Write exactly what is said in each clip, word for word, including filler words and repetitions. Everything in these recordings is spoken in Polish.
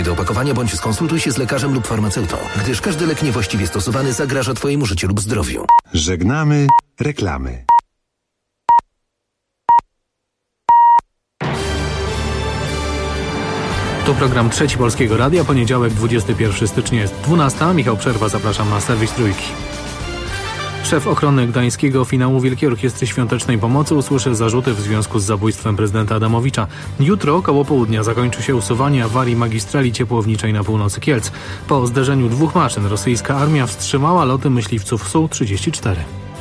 Do opakowania bądź skonsultuj się z lekarzem lub farmaceutą, gdyż każdy lek niewłaściwie stosowany zagraża Twojemu życiu lub zdrowiu. Żegnamy reklamy. To program Trzeci Polskiego Radia, poniedziałek dwudziestego pierwszego stycznia jest dwunasta. Michał Przerwa, zapraszam na serwis Trójki. Szef ochrony gdańskiego finału Wielkiej Orkiestry Świątecznej Pomocy usłyszy zarzuty w związku z zabójstwem prezydenta Adamowicza. Jutro koło południa zakończy się usuwanie awarii magistrali ciepłowniczej na północy Kielc. Po zderzeniu dwóch maszyn rosyjska armia wstrzymała loty myśliwców S U trzydzieści cztery.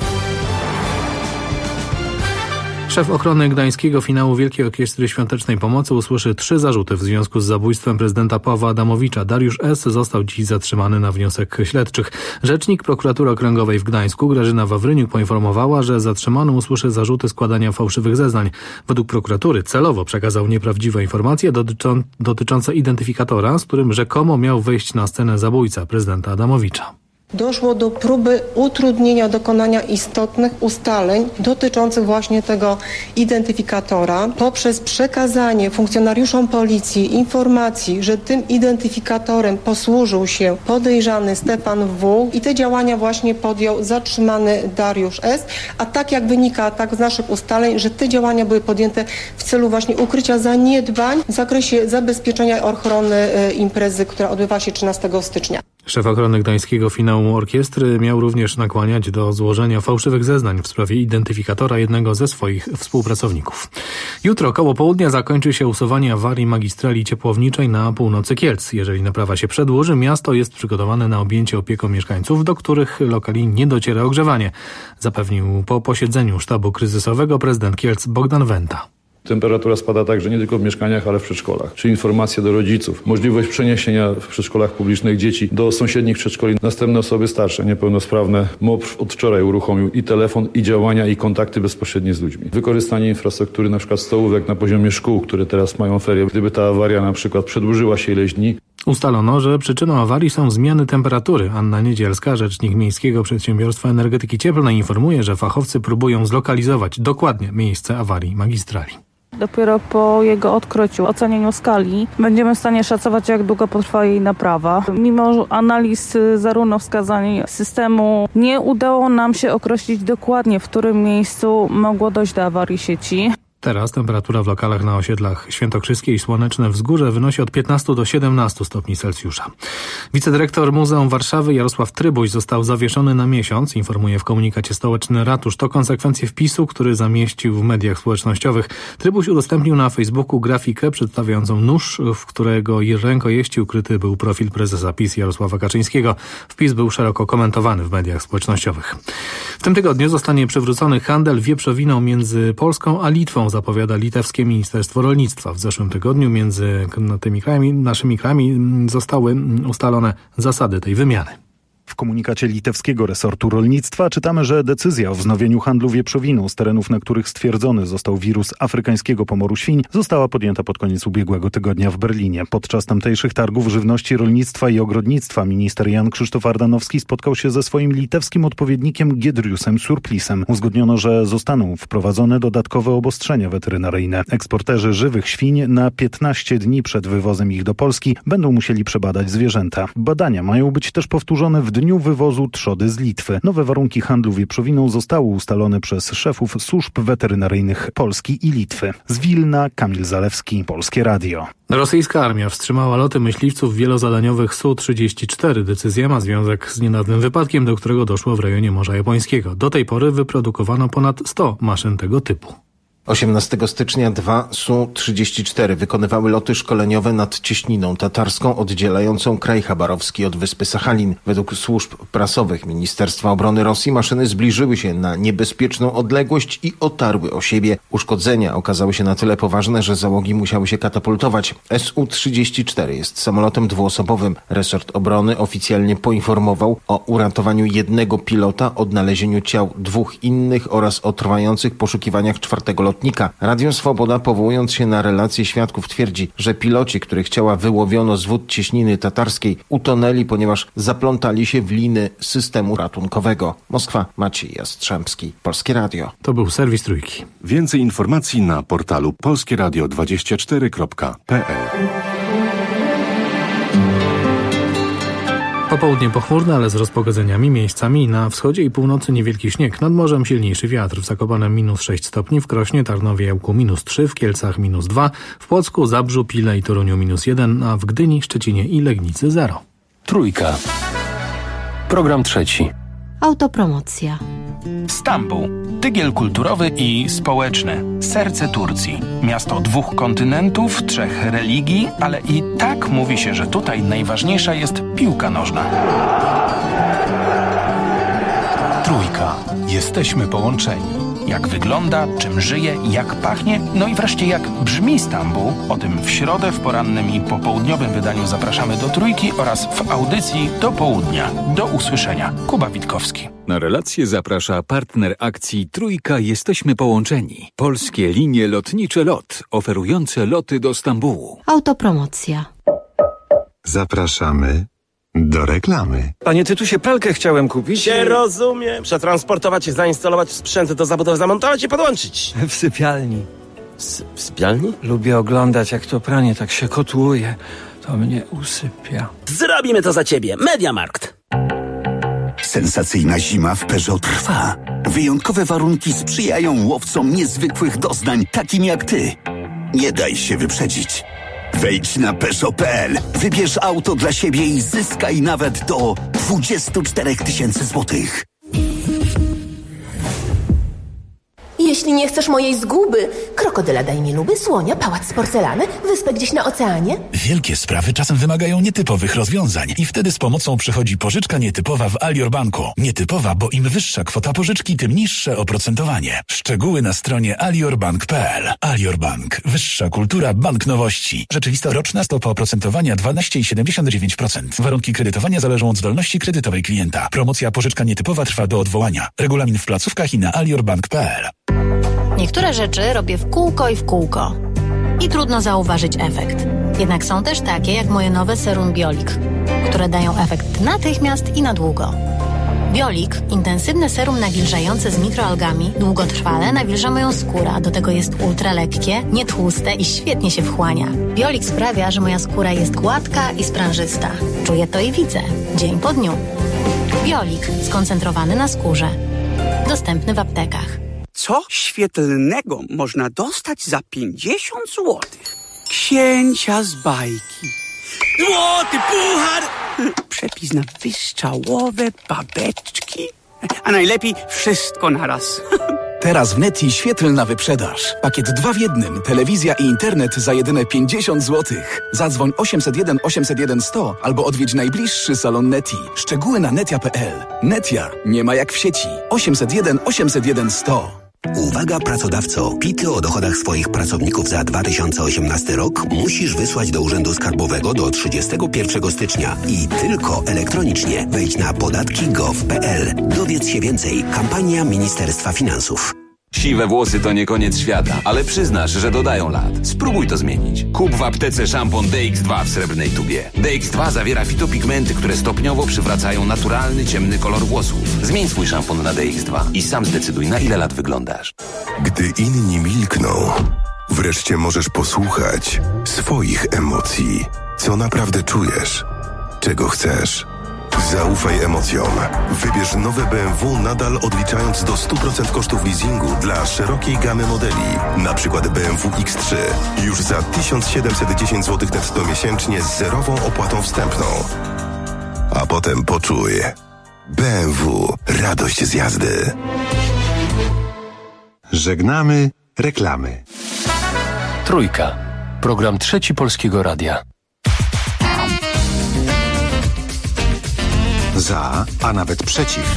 Szef ochrony gdańskiego finału Wielkiej Orkiestry Świątecznej Pomocy usłyszy trzy zarzuty w związku z zabójstwem prezydenta Pawła Adamowicza. Dariusz S. został dziś zatrzymany na wniosek śledczych. Rzecznik Prokuratury Okręgowej w Gdańsku Grażyna Wawryniuk poinformowała, że zatrzymany usłyszy zarzuty składania fałszywych zeznań. Według prokuratury celowo przekazał nieprawdziwe informacje dotyczą, dotyczące identyfikatora, z którym rzekomo miał wejść na scenę zabójca prezydenta Adamowicza. Doszło do próby utrudnienia dokonania istotnych ustaleń dotyczących właśnie tego identyfikatora poprzez przekazanie funkcjonariuszom policji informacji, że tym identyfikatorem posłużył się podejrzany Stefan W. i te działania właśnie podjął zatrzymany Dariusz S., a tak jak wynika tak z naszych ustaleń, że te działania były podjęte w celu właśnie ukrycia zaniedbań w zakresie zabezpieczenia ochrony imprezy, która odbywa się trzynastego stycznia. Szef ochrony gdańskiego finału orkiestry miał również nakłaniać do złożenia fałszywych zeznań w sprawie identyfikatora jednego ze swoich współpracowników. Jutro koło południa zakończy się usuwanie awarii magistrali ciepłowniczej na północy Kielc. Jeżeli naprawa się przedłuży, miasto jest przygotowane na objęcie opieką mieszkańców, do których lokali nie dociera ogrzewanie, zapewnił po posiedzeniu sztabu kryzysowego prezydent Kielc Bogdan Wenta. Temperatura spada także nie tylko w mieszkaniach, ale w przedszkolach. Czy informacje do rodziców, możliwość przeniesienia w przedszkolach publicznych dzieci do sąsiednich przedszkoli. Następne osoby starsze, niepełnosprawne. M O P od wczoraj uruchomił i telefon, i działania, i kontakty bezpośrednie z ludźmi. Wykorzystanie infrastruktury, na przykład stołówek na poziomie szkół, które teraz mają ferie. Gdyby ta awaria na przykład przedłużyła się ileś dni. Ustalono, że przyczyną awarii są zmiany temperatury. Anna Niedzielska, rzecznik Miejskiego Przedsiębiorstwa Energetyki Cieplnej, informuje, że fachowcy próbują zlokalizować dokładnie miejsce awarii magistrali. Dopiero po jego odkryciu, ocenieniu skali będziemy w stanie szacować, jak długo potrwa jej naprawa. Mimo analiz zarówno wskazań systemu, nie udało nam się określić dokładnie, w którym miejscu mogło dojść do awarii sieci. Teraz temperatura w lokalach na osiedlach Świętokrzyskie i Słoneczne Wzgórze wynosi od piętnastu do siedemnastu stopni Celsjusza. Wicedyrektor Muzeum Warszawy Jarosław Trybuś został zawieszony na miesiąc, informuje w komunikacie stołeczny ratusz. To konsekwencje wpisu, który zamieścił w mediach społecznościowych. Trybuś udostępnił na Facebooku grafikę przedstawiającą nóż, w którego rękojeści ukryty był profil prezesa PiS Jarosława Kaczyńskiego. Wpis był szeroko komentowany w mediach społecznościowych. W tym tygodniu zostanie przywrócony handel wieprzowiną między Polską a Litwą, zapowiada litewskie Ministerstwo Rolnictwa. W zeszłym tygodniu między tymi krajami, naszymi krajami zostały ustalone zasady tej wymiany. W komunikacie litewskiego resortu rolnictwa czytamy, że decyzja o wznowieniu handlu wieprzowiną z terenów, na których stwierdzony został wirus afrykańskiego pomoru świń, została podjęta pod koniec ubiegłego tygodnia w Berlinie. Podczas tamtejszych targów żywności, rolnictwa i ogrodnictwa minister Jan Krzysztof Ardanowski spotkał się ze swoim litewskim odpowiednikiem Giedriusem Surplisem. Uzgodniono, że zostaną wprowadzone dodatkowe obostrzenia weterynaryjne. Eksporterzy żywych świń na piętnaście dni przed wywozem ich do Polski będą musieli przebadać zwierzęta. Badania mają być też powtórzone w dniu wywozu trzody z Litwy. Nowe warunki handlu wieprzowiną zostały ustalone przez szefów służb weterynaryjnych Polski i Litwy. Z Wilna Kamil Zalewski, Polskie Radio. Rosyjska armia wstrzymała loty myśliwców wielozadaniowych S U trzydzieści cztery. Decyzja ma związek z niedawnym wypadkiem, do którego doszło w rejonie Morza Japońskiego. Do tej pory wyprodukowano ponad sto maszyn tego typu. osiemnastego stycznia dwa S U trzydzieści cztery wykonywały loty szkoleniowe nad Cieśniną Tatarską oddzielającą kraj chabarowski od wyspy Sachalin. Według służb prasowych Ministerstwa Obrony Rosji maszyny zbliżyły się na niebezpieczną odległość i otarły o siebie. Uszkodzenia okazały się na tyle poważne, że załogi musiały się katapultować. S U trzydzieści cztery jest samolotem dwuosobowym. Resort Obrony oficjalnie poinformował o uratowaniu jednego pilota, odnalezieniu ciał dwóch innych oraz o trwających poszukiwaniach czwartego lotnika. Radio Swoboda, powołując się na relacje świadków, twierdzi, że piloci, których ciała wyłowiono z wód Cieśniny Tatarskiej, utonęli, ponieważ zaplątali się w liny systemu ratunkowego. Moskwa, Maciej Jastrzębski, Polskie Radio. To był serwis Trójki. Więcej informacji na portalu polskieradio dwadzieścia cztery kropka p l. Popołudnie pochmurne, ale z rozpogodzeniami, miejscami na wschodzie i północy niewielki śnieg. Nad morzem silniejszy wiatr. W Zakopanem minus sześć stopni, w Krośnie, Tarnowie, Ełku minus trzy, w Kielcach minus dwa, w Płocku, Zabrzu, Pile i Toruniu minus jeden, a w Gdyni, Szczecinie i Legnicy zero. Trójka. Program trzeci. Autopromocja. Stambuł. Tygiel kulturowy i społeczny. Serce Turcji. Miasto dwóch kontynentów, trzech religii, ale i tak mówi się, że tutaj najważniejsza jest piłka nożna. Trójka. Jesteśmy połączeni. Jak wygląda, czym żyje, jak pachnie, no i wreszcie jak brzmi Stambuł. O tym w środę w porannym i popołudniowym wydaniu zapraszamy do Trójki oraz w audycji do południa. Do usłyszenia. Kuba Witkowski. Na relację zaprasza partner akcji Trójka Jesteśmy Połączeni. Polskie linie lotnicze LOT, oferujące loty do Stambułu. Autopromocja. Zapraszamy do reklamy. Panie Tytusie, pralkę chciałem kupić. Się rozumiem. Przetransportować, zainstalować sprzęt do zabudowy, zamontować i podłączyć. W sypialni. S- w sypialni? Lubię oglądać, jak to pranie tak się kotłuje. To mnie usypia. Zrobimy to za ciebie. Mediamarkt. Sensacyjna zima w Peugeot trwa. Wyjątkowe warunki sprzyjają łowcom niezwykłych doznań, takim jak ty. Nie daj się wyprzedzić. Wejdź na Peugeot kropka p l, wybierz auto dla siebie i zyskaj nawet do dwadzieścia cztery tysiące złotych. Jeśli nie chcesz mojej zguby, krokodyla daj mi luby, słonia, pałac z porcelany, wyspę gdzieś na oceanie. Wielkie sprawy czasem wymagają nietypowych rozwiązań i wtedy z pomocą przychodzi pożyczka nietypowa w Alior Banku. Nietypowa, bo im wyższa kwota pożyczki, tym niższe oprocentowanie. Szczegóły na stronie alior bank kropka p l. Alior Bank. Wyższa kultura bank nowości. Rzeczywista roczna stopa oprocentowania dwanaście przecinek siedemdziesiąt dziewięć procent. Warunki kredytowania zależą od zdolności kredytowej klienta. Promocja pożyczka nietypowa trwa do odwołania. Regulamin w placówkach i na alior bank kropka p l. Niektóre rzeczy robię w kółko i w kółko. I trudno zauważyć efekt. Jednak są też takie jak moje nowe serum Biolik, które dają efekt natychmiast i na długo. Biolik, intensywne serum nawilżające z mikroalgami, długotrwale nawilża moją skórę, a do tego jest ultra lekkie, nietłuste i świetnie się wchłania. Biolik sprawia, że moja skóra jest gładka i sprężysta. Czuję to i widzę, dzień po dniu. Biolik, skoncentrowany na skórze. Dostępny w aptekach. Co świetlnego można dostać za pięćdziesiąt złotych? Księcia z bajki. Złoty puchar! Przepis na wystrzałowe babeczki. A najlepiej wszystko naraz. Teraz w Neti świetlna wyprzedaż. Pakiet dwa w jednym. Telewizja i internet za jedyne pięćdziesiąt złotych. Zadzwoń osiemset jeden osiemset jeden sto albo odwiedź najbliższy salon Neti. Szczegóły na netia kropka p l. Netia. Nie ma jak w sieci. osiemset jeden osiemset jeden sto. Uwaga pracodawco, pity o dochodach swoich pracowników za dwa tysiące osiemnasty rok musisz wysłać do Urzędu Skarbowego do trzydziestego pierwszego stycznia i tylko elektronicznie. Wejdź na podatki kropka gov kropka p l. Dowiedz się więcej. Kampania Ministerstwa Finansów. Siwe włosy to nie koniec świata, ale przyznasz, że dodają lat. Spróbuj to zmienić. Kup w aptece szampon D X dwa w srebrnej tubie. D X dwa zawiera fitopigmenty, które stopniowo przywracają naturalny, ciemny kolor włosów. Zmień swój szampon na D X dwa i sam zdecyduj, na ile lat wyglądasz. Gdy inni milkną, wreszcie możesz posłuchać swoich emocji. Co naprawdę czujesz? Czego chcesz? Zaufaj emocjom. Wybierz nowe B M W nadal odliczając do stu procent kosztów leasingu dla szerokiej gamy modeli. Na przykład B M W X trzy. Już za tysiąc siedemset dziesięć złotych netto miesięcznie z zerową opłatą wstępną. A potem poczuj. B M W. Radość z jazdy. Żegnamy reklamy. Trójka. Program Trzeci Polskiego Radia. Za, a nawet przeciw.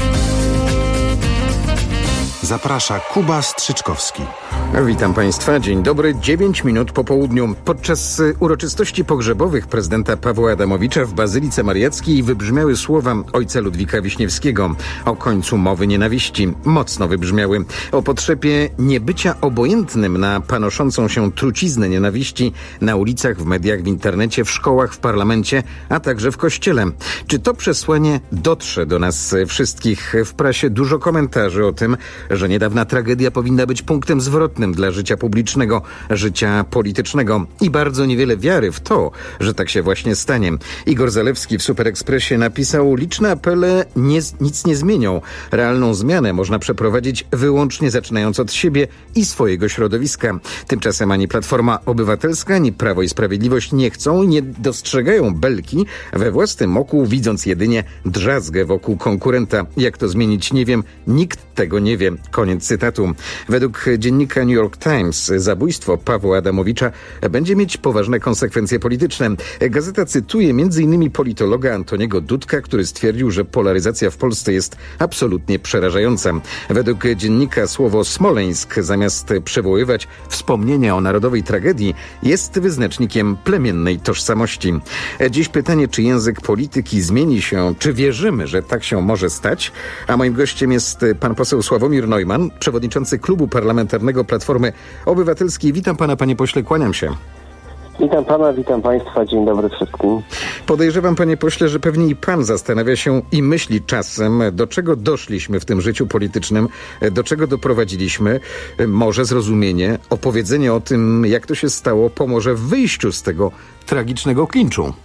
Zaprasza Kuba Strzyczkowski. Witam Państwa, dzień dobry, dziewięć minut po południu. Podczas uroczystości pogrzebowych prezydenta Pawła Adamowicza w Bazylice Mariackiej wybrzmiały słowa ojca Ludwika Wiśniewskiego o końcu mowy nienawiści. Mocno wybrzmiały o potrzebie niebycia obojętnym na panoszącą się truciznę nienawiści na ulicach, w mediach, w internecie, w szkołach, w parlamencie, a także w kościele. Czy to przesłanie dotrze do nas wszystkich? W prasie dużo komentarzy o tym, że niedawna tragedia powinna być punktem zwrotnym przewrotnym dla życia publicznego, życia politycznego i bardzo niewiele wiary w to, że tak się właśnie stanie. Igor Zalewski w Superekspresie napisał: liczne apele nie, nic nie zmienią. Realną zmianę można przeprowadzić wyłącznie zaczynając od siebie i swojego środowiska. Tymczasem ani Platforma Obywatelska, ani Prawo i Sprawiedliwość nie chcą i nie dostrzegają belki we własnym oku, widząc jedynie drzazgę wokół konkurenta. Jak to zmienić, nie wiem. Nikt tego nie wie. Koniec cytatu. Według dziennika New York Times zabójstwo Pawła Adamowicza będzie mieć poważne konsekwencje polityczne. Gazeta cytuje m.in. politologa Antoniego Dudka, który stwierdził, że polaryzacja w Polsce jest absolutnie przerażająca. Według dziennika słowo Smoleńsk, zamiast przywoływać wspomnienia o narodowej tragedii, jest wyznacznikiem plemiennej tożsamości. Dziś pytanie, czy język polityki zmieni się, czy wierzymy, że tak się może stać? A moim gościem jest pan poseł Sławomir Neumann, przewodniczący Klubu Parlamentarnego Platformy Obywatelskiej. Witam pana, panie pośle, kłaniam się. Witam pana, witam państwa, dzień dobry wszystkim. Podejrzewam, panie pośle, że pewnie i pan zastanawia się i myśli czasem, do czego doszliśmy w tym życiu politycznym, do czego doprowadziliśmy. Może zrozumienie, opowiedzenie o tym, jak to się stało, pomoże w wyjściu z tego tragicznego klinczu.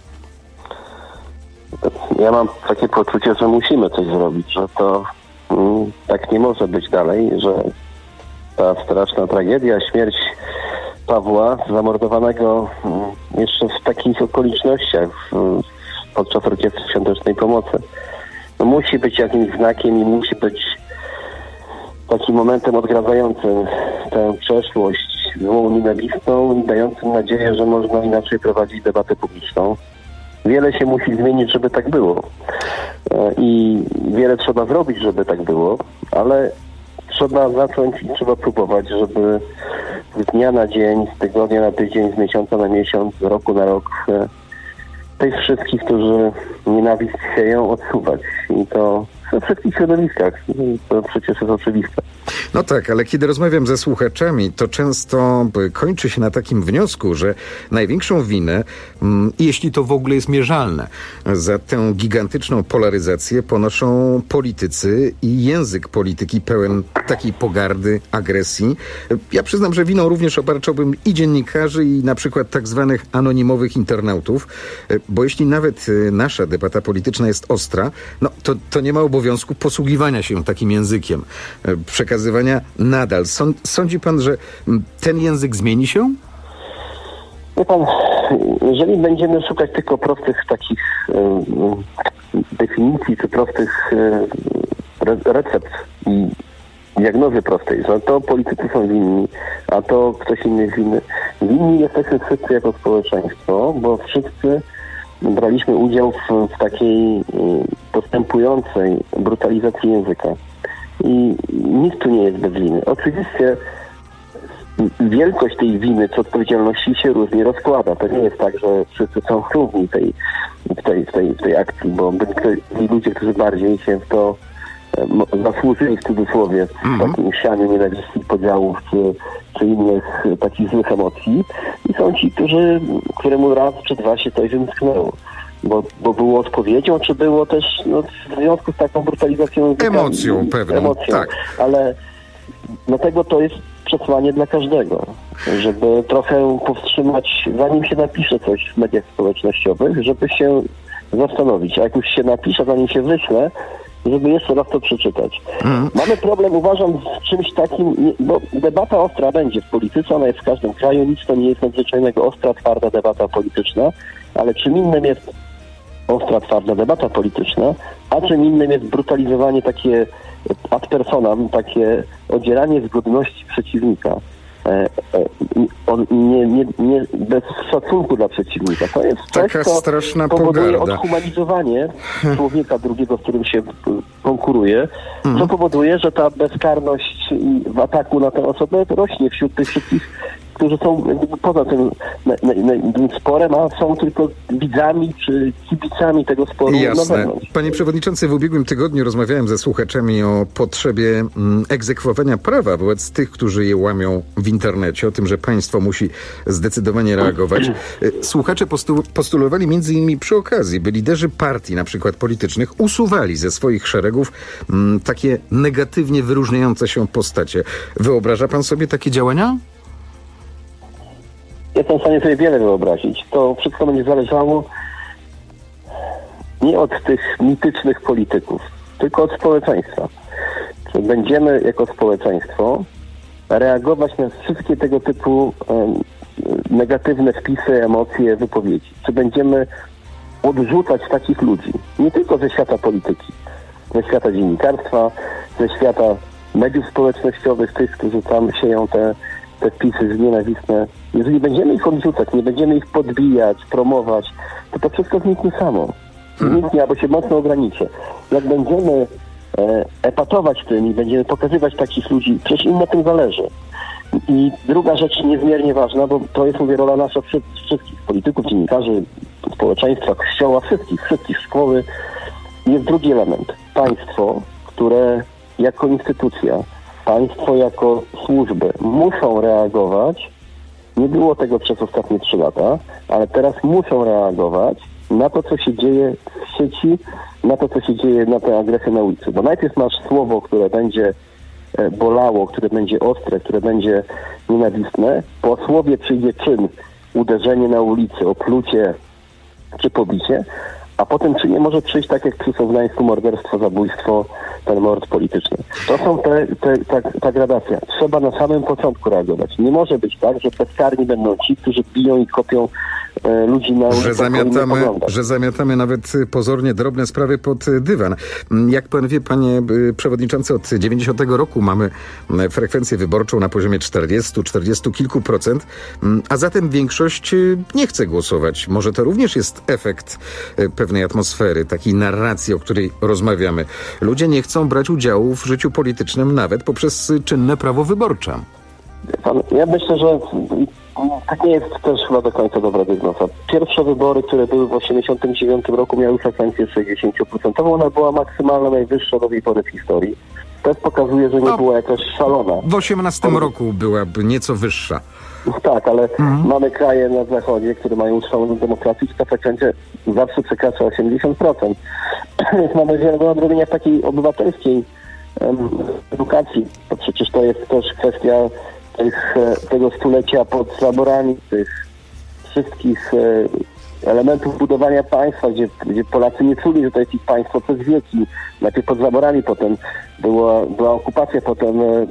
Ja mam takie poczucie, że musimy coś zrobić, że to mm, tak nie może być dalej, że ta straszna tragedia, śmierć Pawła, zamordowanego jeszcze w takich okolicznościach w, podczas Orkiestry Świątecznej Pomocy, no musi być jakimś znakiem i musi być takim momentem odgradzającym tę przeszłość, złą nienawistną i dającym nadzieję, że można inaczej prowadzić debatę publiczną. Wiele się musi zmienić, żeby tak było. I wiele trzeba zrobić, żeby tak było, ale trzeba zacząć i trzeba próbować, żeby z dnia na dzień, z tygodnia na tydzień, z miesiąca na miesiąc, z roku na rok tych wszystkich, którzy nienawiść sieją, odsuwać. I to we wszystkich środowiskach. To przecież jest oczywiste. No tak, ale kiedy rozmawiam ze słuchaczami, to często kończy się na takim wniosku, że największą winę, jeśli to w ogóle jest mierzalne, za tę gigantyczną polaryzację ponoszą politycy i język polityki pełen takiej pogardy, agresji. Ja przyznam, że winą również obarczałbym i dziennikarzy, i na przykład tak zwanych anonimowych internautów, bo jeśli nawet nasza debata polityczna jest ostra, no to, to nie ma obowiązku posługiwania się takim językiem, przekazywania nadal. Sądzi pan, że ten język zmieni się? Wie pan, jeżeli będziemy szukać tylko prostych takich e, definicji, czy prostych e, recept i diagnozy prostej, że to politycy są winni, a to ktoś inny jest winny. Winni jesteśmy wszyscy jako społeczeństwo, bo wszyscy braliśmy udział w, w takiej postępującej brutalizacji języka. I nikt tu nie jest bez winy. Oczywiście wielkość tej winy czy odpowiedzialności się różnie rozkłada. To nie jest tak, że wszyscy są równi tej, w, tej, w, tej, w tej akcji, bo byli ludzie, którzy bardziej się w to zasłużyli w cudzysłowie, w takim sianiu nienawiści, podziałów czy, czy innych takich złych emocji. I są ci, którzy, któremu raz czy dwa się coś wymknęło. Bo, bo było odpowiedzią, czy było też no, w związku z taką brutalizacją... Emocją pewną, emocją. Tak. Ale dlatego to jest przesłanie dla każdego, żeby trochę powstrzymać, zanim się napisze coś w mediach społecznościowych, żeby się zastanowić. A jak już się napisze, zanim się wyśle, żeby jeszcze raz to przeczytać. Mm. Mamy problem, uważam, z czymś takim, bo debata ostra będzie w polityce, ona jest w każdym kraju, nic to nie jest nadzwyczajnego, ostra, twarda debata polityczna, ale czym innym jest ostra, twarda debata polityczna, a czym innym jest brutalizowanie takie ad personam, takie odzieranie z godności przeciwnika. E, e, on, nie, nie, nie, bez szacunku dla przeciwnika. To jest taka coś, straszna powoduje pogarda. Odhumanizowanie człowieka drugiego, z którym się konkuruje, Mhm. co powoduje, że ta bezkarność w ataku na tę osobę rośnie wśród tych wszystkich, którzy są poza tym na, na, na sporem, a są tylko widzami czy kibicami tego sporu. Jasne. Panie przewodniczący, w ubiegłym tygodniu rozmawiałem ze słuchaczami o potrzebie mm, egzekwowania prawa wobec tych, którzy je łamią w internecie, o tym, że państwo musi zdecydowanie reagować. Słuchacze postu- postulowali między innymi przy okazji, by liderzy partii, na przykład politycznych, usuwali ze swoich szeregów mm, takie negatywnie wyróżniające się postacie. Wyobraża pan sobie takie działania? Jestem w stanie sobie wiele wyobrazić. To wszystko będzie zależało nie od tych mitycznych polityków, tylko od społeczeństwa. Czy będziemy jako społeczeństwo reagować na wszystkie tego typu um, negatywne wpisy, emocje, wypowiedzi? Czy będziemy odrzucać takich ludzi? Nie tylko ze świata polityki, ze świata dziennikarstwa, ze świata mediów społecznościowych, tych, którzy tam sieją te, te wpisy nienawistne. Jeżeli będziemy ich odrzucać, nie będziemy ich podbijać, promować, to to wszystko zniknie samo. Zniknie albo się mocno ograniczy. Jak będziemy e, epatować tym i będziemy pokazywać takich ludzi, przecież im na tym zależy. I druga rzecz niezmiernie ważna, bo to jest, mówię, rola nasza wszystkich polityków, dziennikarzy, społeczeństwa, kościoła, wszystkich, wszystkich szkoły. Jest drugi element. Państwo, które jako instytucja, państwo jako służby muszą reagować. Nie było tego przez ostatnie trzy lata, ale teraz muszą reagować na to, co się dzieje w sieci, na to, co się dzieje na tę agresję na ulicy. Bo najpierw masz słowo, które będzie bolało, które będzie ostre, które będzie nienawistne. Po słowie przyjdzie czyn, uderzenie na ulicy, oplucie czy pobicie, a potem czy nie może przyjść tak jak przy Sownańsku morderstwo, zabójstwo, ten mord polityczny. To są te, te, ta, ta gradacja. Trzeba na samym początku reagować. Nie może być tak, że bezkarni będą ci, którzy biją i kopią e, ludzi na ulicach. Że zamiatamy, że zamiatamy nawet pozornie drobne sprawy pod dywan. Jak pan wie, panie przewodniczący, od dziewięćdziesiątego roku mamy frekwencję wyborczą na poziomie czterdziestu, czterdziestu kilku procent, a zatem większość nie chce głosować. Może to również jest efekt pewnej atmosfery, takiej narracji, o której rozmawiamy. Ludzie nie chcą brać udziału w życiu politycznym nawet poprzez czynne prawo wyborcze. Pan, ja myślę, że tak nie jest też chyba do końca dobra diagnoza. Pierwsze wybory, które były w osiemdziesiątym dziewiątym roku, miały frekwencję sześćdziesiąt procent. Ona była maksymalna, najwyższa do tej pory w historii. To pokazuje, że nie no, była jakaś szalona. W osiemnastym roku byłaby nieco wyższa. Tak, ale mhm. mamy kraje na zachodzie, które mają utrwaloną demokrację i ta frekwencja zawsze przekracza osiemdziesiąt procent. Więc mamy wiele do nadrobienia w takiej obywatelskiej um, edukacji. To przecież to jest też kwestia tych, tego stulecia pod zaborami, tych wszystkich e, elementów budowania państwa, gdzie, gdzie Polacy nie czuli, że to jest ich państwo przez wieki. Najpierw pod zaborami, potem była, była okupacja, potem e,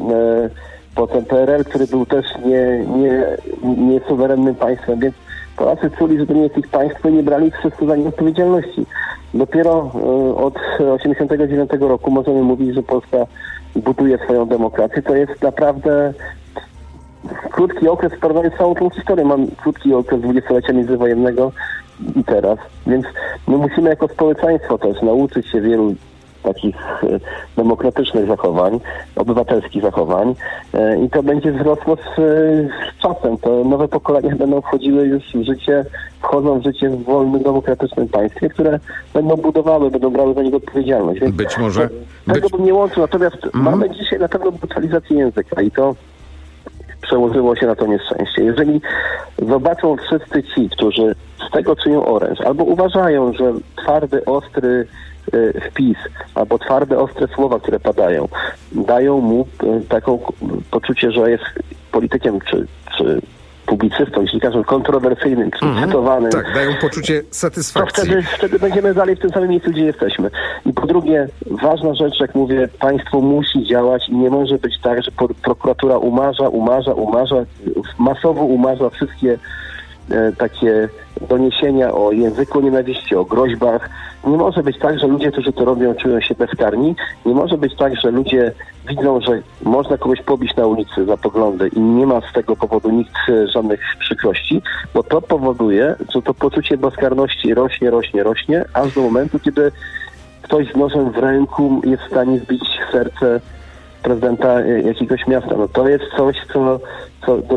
potem P R L, który był też nie, nie, nie suwerennym państwem, więc Polacy czuli, że to nie jest ich państwo i nie brali wszyscy za nie odpowiedzialności. Dopiero y, od osiemdziesiątego dziewiątego roku możemy mówić, że Polska buduje swoją demokrację. To jest naprawdę krótki okres w porównaniu z całą tą historią. Mam krótki okres dwudziestolecia międzywojennego i teraz. Więc my musimy jako społeczeństwo też nauczyć się wielu takich e, demokratycznych zachowań, obywatelskich zachowań e, i to będzie wzrosło z, z czasem. To nowe pokolenia będą wchodziły już w życie, wchodzą w życie w wolnym, demokratycznym państwie, które będą budowały, będą brały za niego odpowiedzialność. Więc być może... To, tego być... bym nie łączył, natomiast mm. mamy dzisiaj na pewno brutalizację języka i to przełożyło się na to nieszczęście. Jeżeli zobaczą wszyscy ci, którzy z tego czynią oręż, albo uważają, że twardy, ostry wpis, albo twarde, ostre słowa, które padają, dają mu taką poczucie, że jest politykiem, czy, czy publicystą, dziennikarzem kontrowersyjnym, czy mm-hmm. cytowanym. Tak, dają poczucie satysfakcji. To wtedy, wtedy będziemy dalej w tym samym miejscu, gdzie jesteśmy. I po drugie, ważna rzecz, jak mówię, państwo musi działać i nie może być tak, że prokuratura umarza, umarza, umarza, masowo umarza wszystkie e, takie doniesienia o języku nienawiści, o groźbach. Nie może być tak, że ludzie, którzy to robią, czują się bezkarni. Nie może być tak, że ludzie widzą, że można kogoś pobić na ulicy za poglądy i nie ma z tego powodu nikt żadnych przykrości, bo to powoduje, że to poczucie bezkarności rośnie, rośnie, rośnie, aż do momentu, kiedy ktoś z nożem w ręku jest w stanie zbić serce prezydenta jakiegoś miasta. No to jest coś, co, co,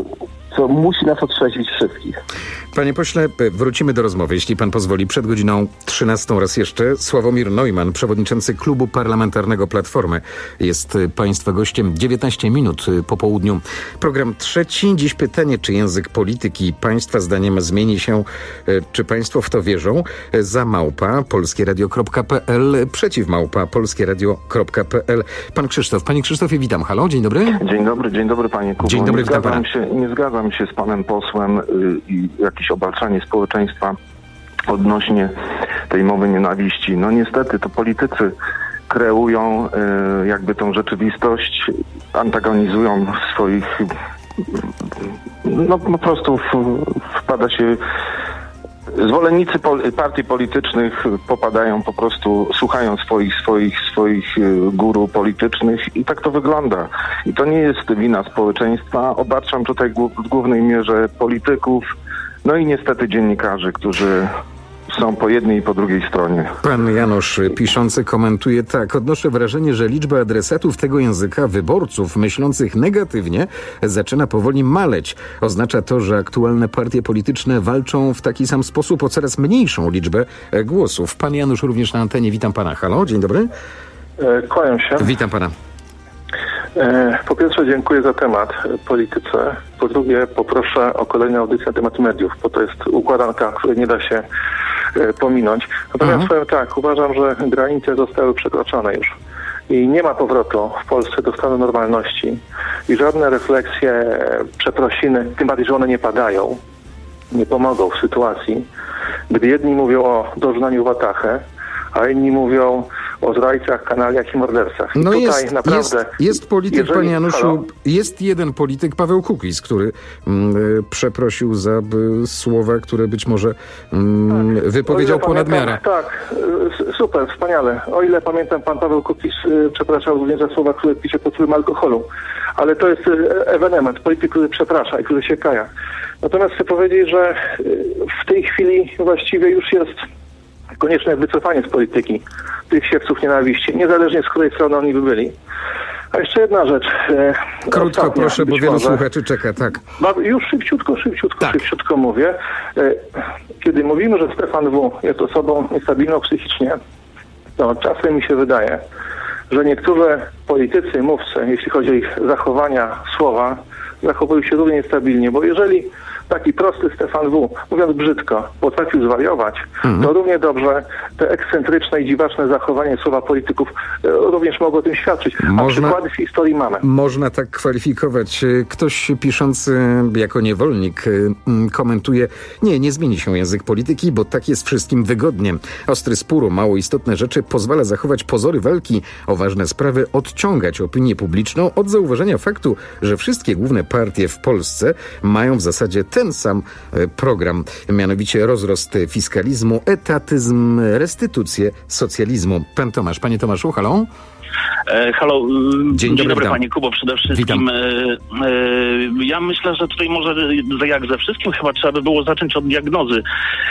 co musi nas otrzeźwić wszystkich. Panie pośle, wrócimy do rozmowy, jeśli pan pozwoli. Przed godziną trzynastą raz jeszcze Sławomir Neumann, przewodniczący Klubu Parlamentarnego Platformy, jest państwa gościem. dziewiętnaście minut po południu. Program trzeci. Dziś pytanie, czy język polityki państwa zdaniem zmieni się, czy państwo w to wierzą? Za małpa polskieradio kropka p l, przeciw małpa polskieradio kropka p l. Pan Krzysztof. Panie Krzysztofie, witam. Halo, dzień dobry. Dzień dobry, dzień dobry panie Kubo. Dzień dobry, nie witam zgadzam pana. się, nie zgadzam się z panem posłem y, i jakieś obarczanie społeczeństwa odnośnie tej mowy nienawiści. No niestety to politycy kreują y, jakby tą rzeczywistość, antagonizują swoich, no po prostu w, wpada się, zwolennicy pol, partii politycznych popadają po prostu, słuchają swoich, swoich, swoich guru politycznych i tak to wygląda. I to nie jest wina społeczeństwa. Obarczam tutaj w głównej mierze polityków, no i niestety dziennikarzy, którzy są po jednej i po drugiej stronie. Pan Janusz piszący komentuje tak. Odnoszę wrażenie, że liczba adresatów tego języka, wyborców myślących negatywnie, zaczyna powoli maleć. Oznacza to, że aktualne partie polityczne walczą w taki sam sposób o coraz mniejszą liczbę głosów. Pan Janusz również na antenie. Witam pana. Halo, dzień dobry. E, kłaniam się. Witam pana. E, po pierwsze dziękuję za temat polityce. Po drugie poproszę o kolejną audycję na temat mediów, bo to jest układanka, której nie da się e, pominąć. Natomiast Mhm. powiem tak, uważam, że granice zostały przekroczone już. I nie ma powrotu w Polsce do stanu normalności. I żadne refleksje, przeprosiny, tym bardziej, że one nie padają, nie pomogą w sytuacji, gdy jedni mówią o doznaniu watachę, a inni mówią o zdrajcach, kanaliach i mordercach. I No tutaj jest, naprawdę, jest, jest polityk, jeżeli, panie Januszu, halo? jest jeden polityk, Paweł Kukiz, który mm, przeprosił za y, słowa, które być może mm, Tak. wypowiedział O ile ponad pamiętam, miarę. Tak, y, super, wspaniale. O ile pamiętam, pan Paweł Kukiz y, przepraszał również za słowa, które pisze pod wpływem alkoholu. Ale to jest y, ewenement, polityk, który przeprasza i który się kaja. Natomiast chcę powiedzieć, że y, w tej chwili właściwie już jest konieczne wycofanie z polityki tych siewców nienawiści, niezależnie z której strony oni by byli. A jeszcze jedna rzecz. E, Krótko ostatnia, proszę, bo być wielu może. słuchaczy czeka, tak. Ba- Już szybciutko, szybciutko, Tak. szybciutko mówię. E, Kiedy mówimy, że Stefan W. jest osobą niestabilną psychicznie, to czasem mi się wydaje, że niektórzy politycy, mówcy, jeśli chodzi o ich zachowania, słowa, zachowują się równie niestabilnie, bo jeżeli taki prosty Stefan W., mówiąc brzydko, potrafił zwariować, Mhm. to równie dobrze te ekscentryczne i dziwaczne zachowanie słowa polityków e, również mogło o tym świadczyć. A Można- przykłady w historii mamy. Można tak kwalifikować. Ktoś piszący jako niewolnik y, mm, komentuje, nie, nie zmieni się język polityki, bo tak jest wszystkim wygodnie. Ostry spór o mało istotne rzeczy pozwala zachować pozory walki o ważne sprawy, odciągać opinię publiczną od zauważenia faktu, że wszystkie główne partie w Polsce mają w zasadzie ten sam e, program, mianowicie rozrost fiskalizmu, etatyzm, restytucję socjalizmu. Pan Tomasz, panie Tomaszu, halo? E, halo, Dzień dzień dobry, dobry witam. panie Kubo, przede wszystkim Witam. e, e, ja myślę, że tutaj może jak ze wszystkim chyba trzeba by było zacząć od diagnozy.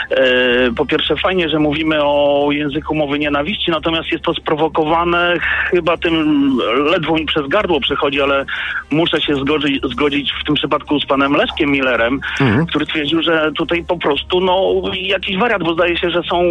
E, po pierwsze fajnie, że mówimy o języku mowy nienawiści, natomiast jest to sprowokowane chyba tym, ledwo mi przez gardło przechodzi, ale muszę się zgodzić, zgodzić w tym przypadku z panem Leszkiem Millerem, Mhm. który twierdził, że tutaj po prostu no jakiś wariat, bo zdaje się, że są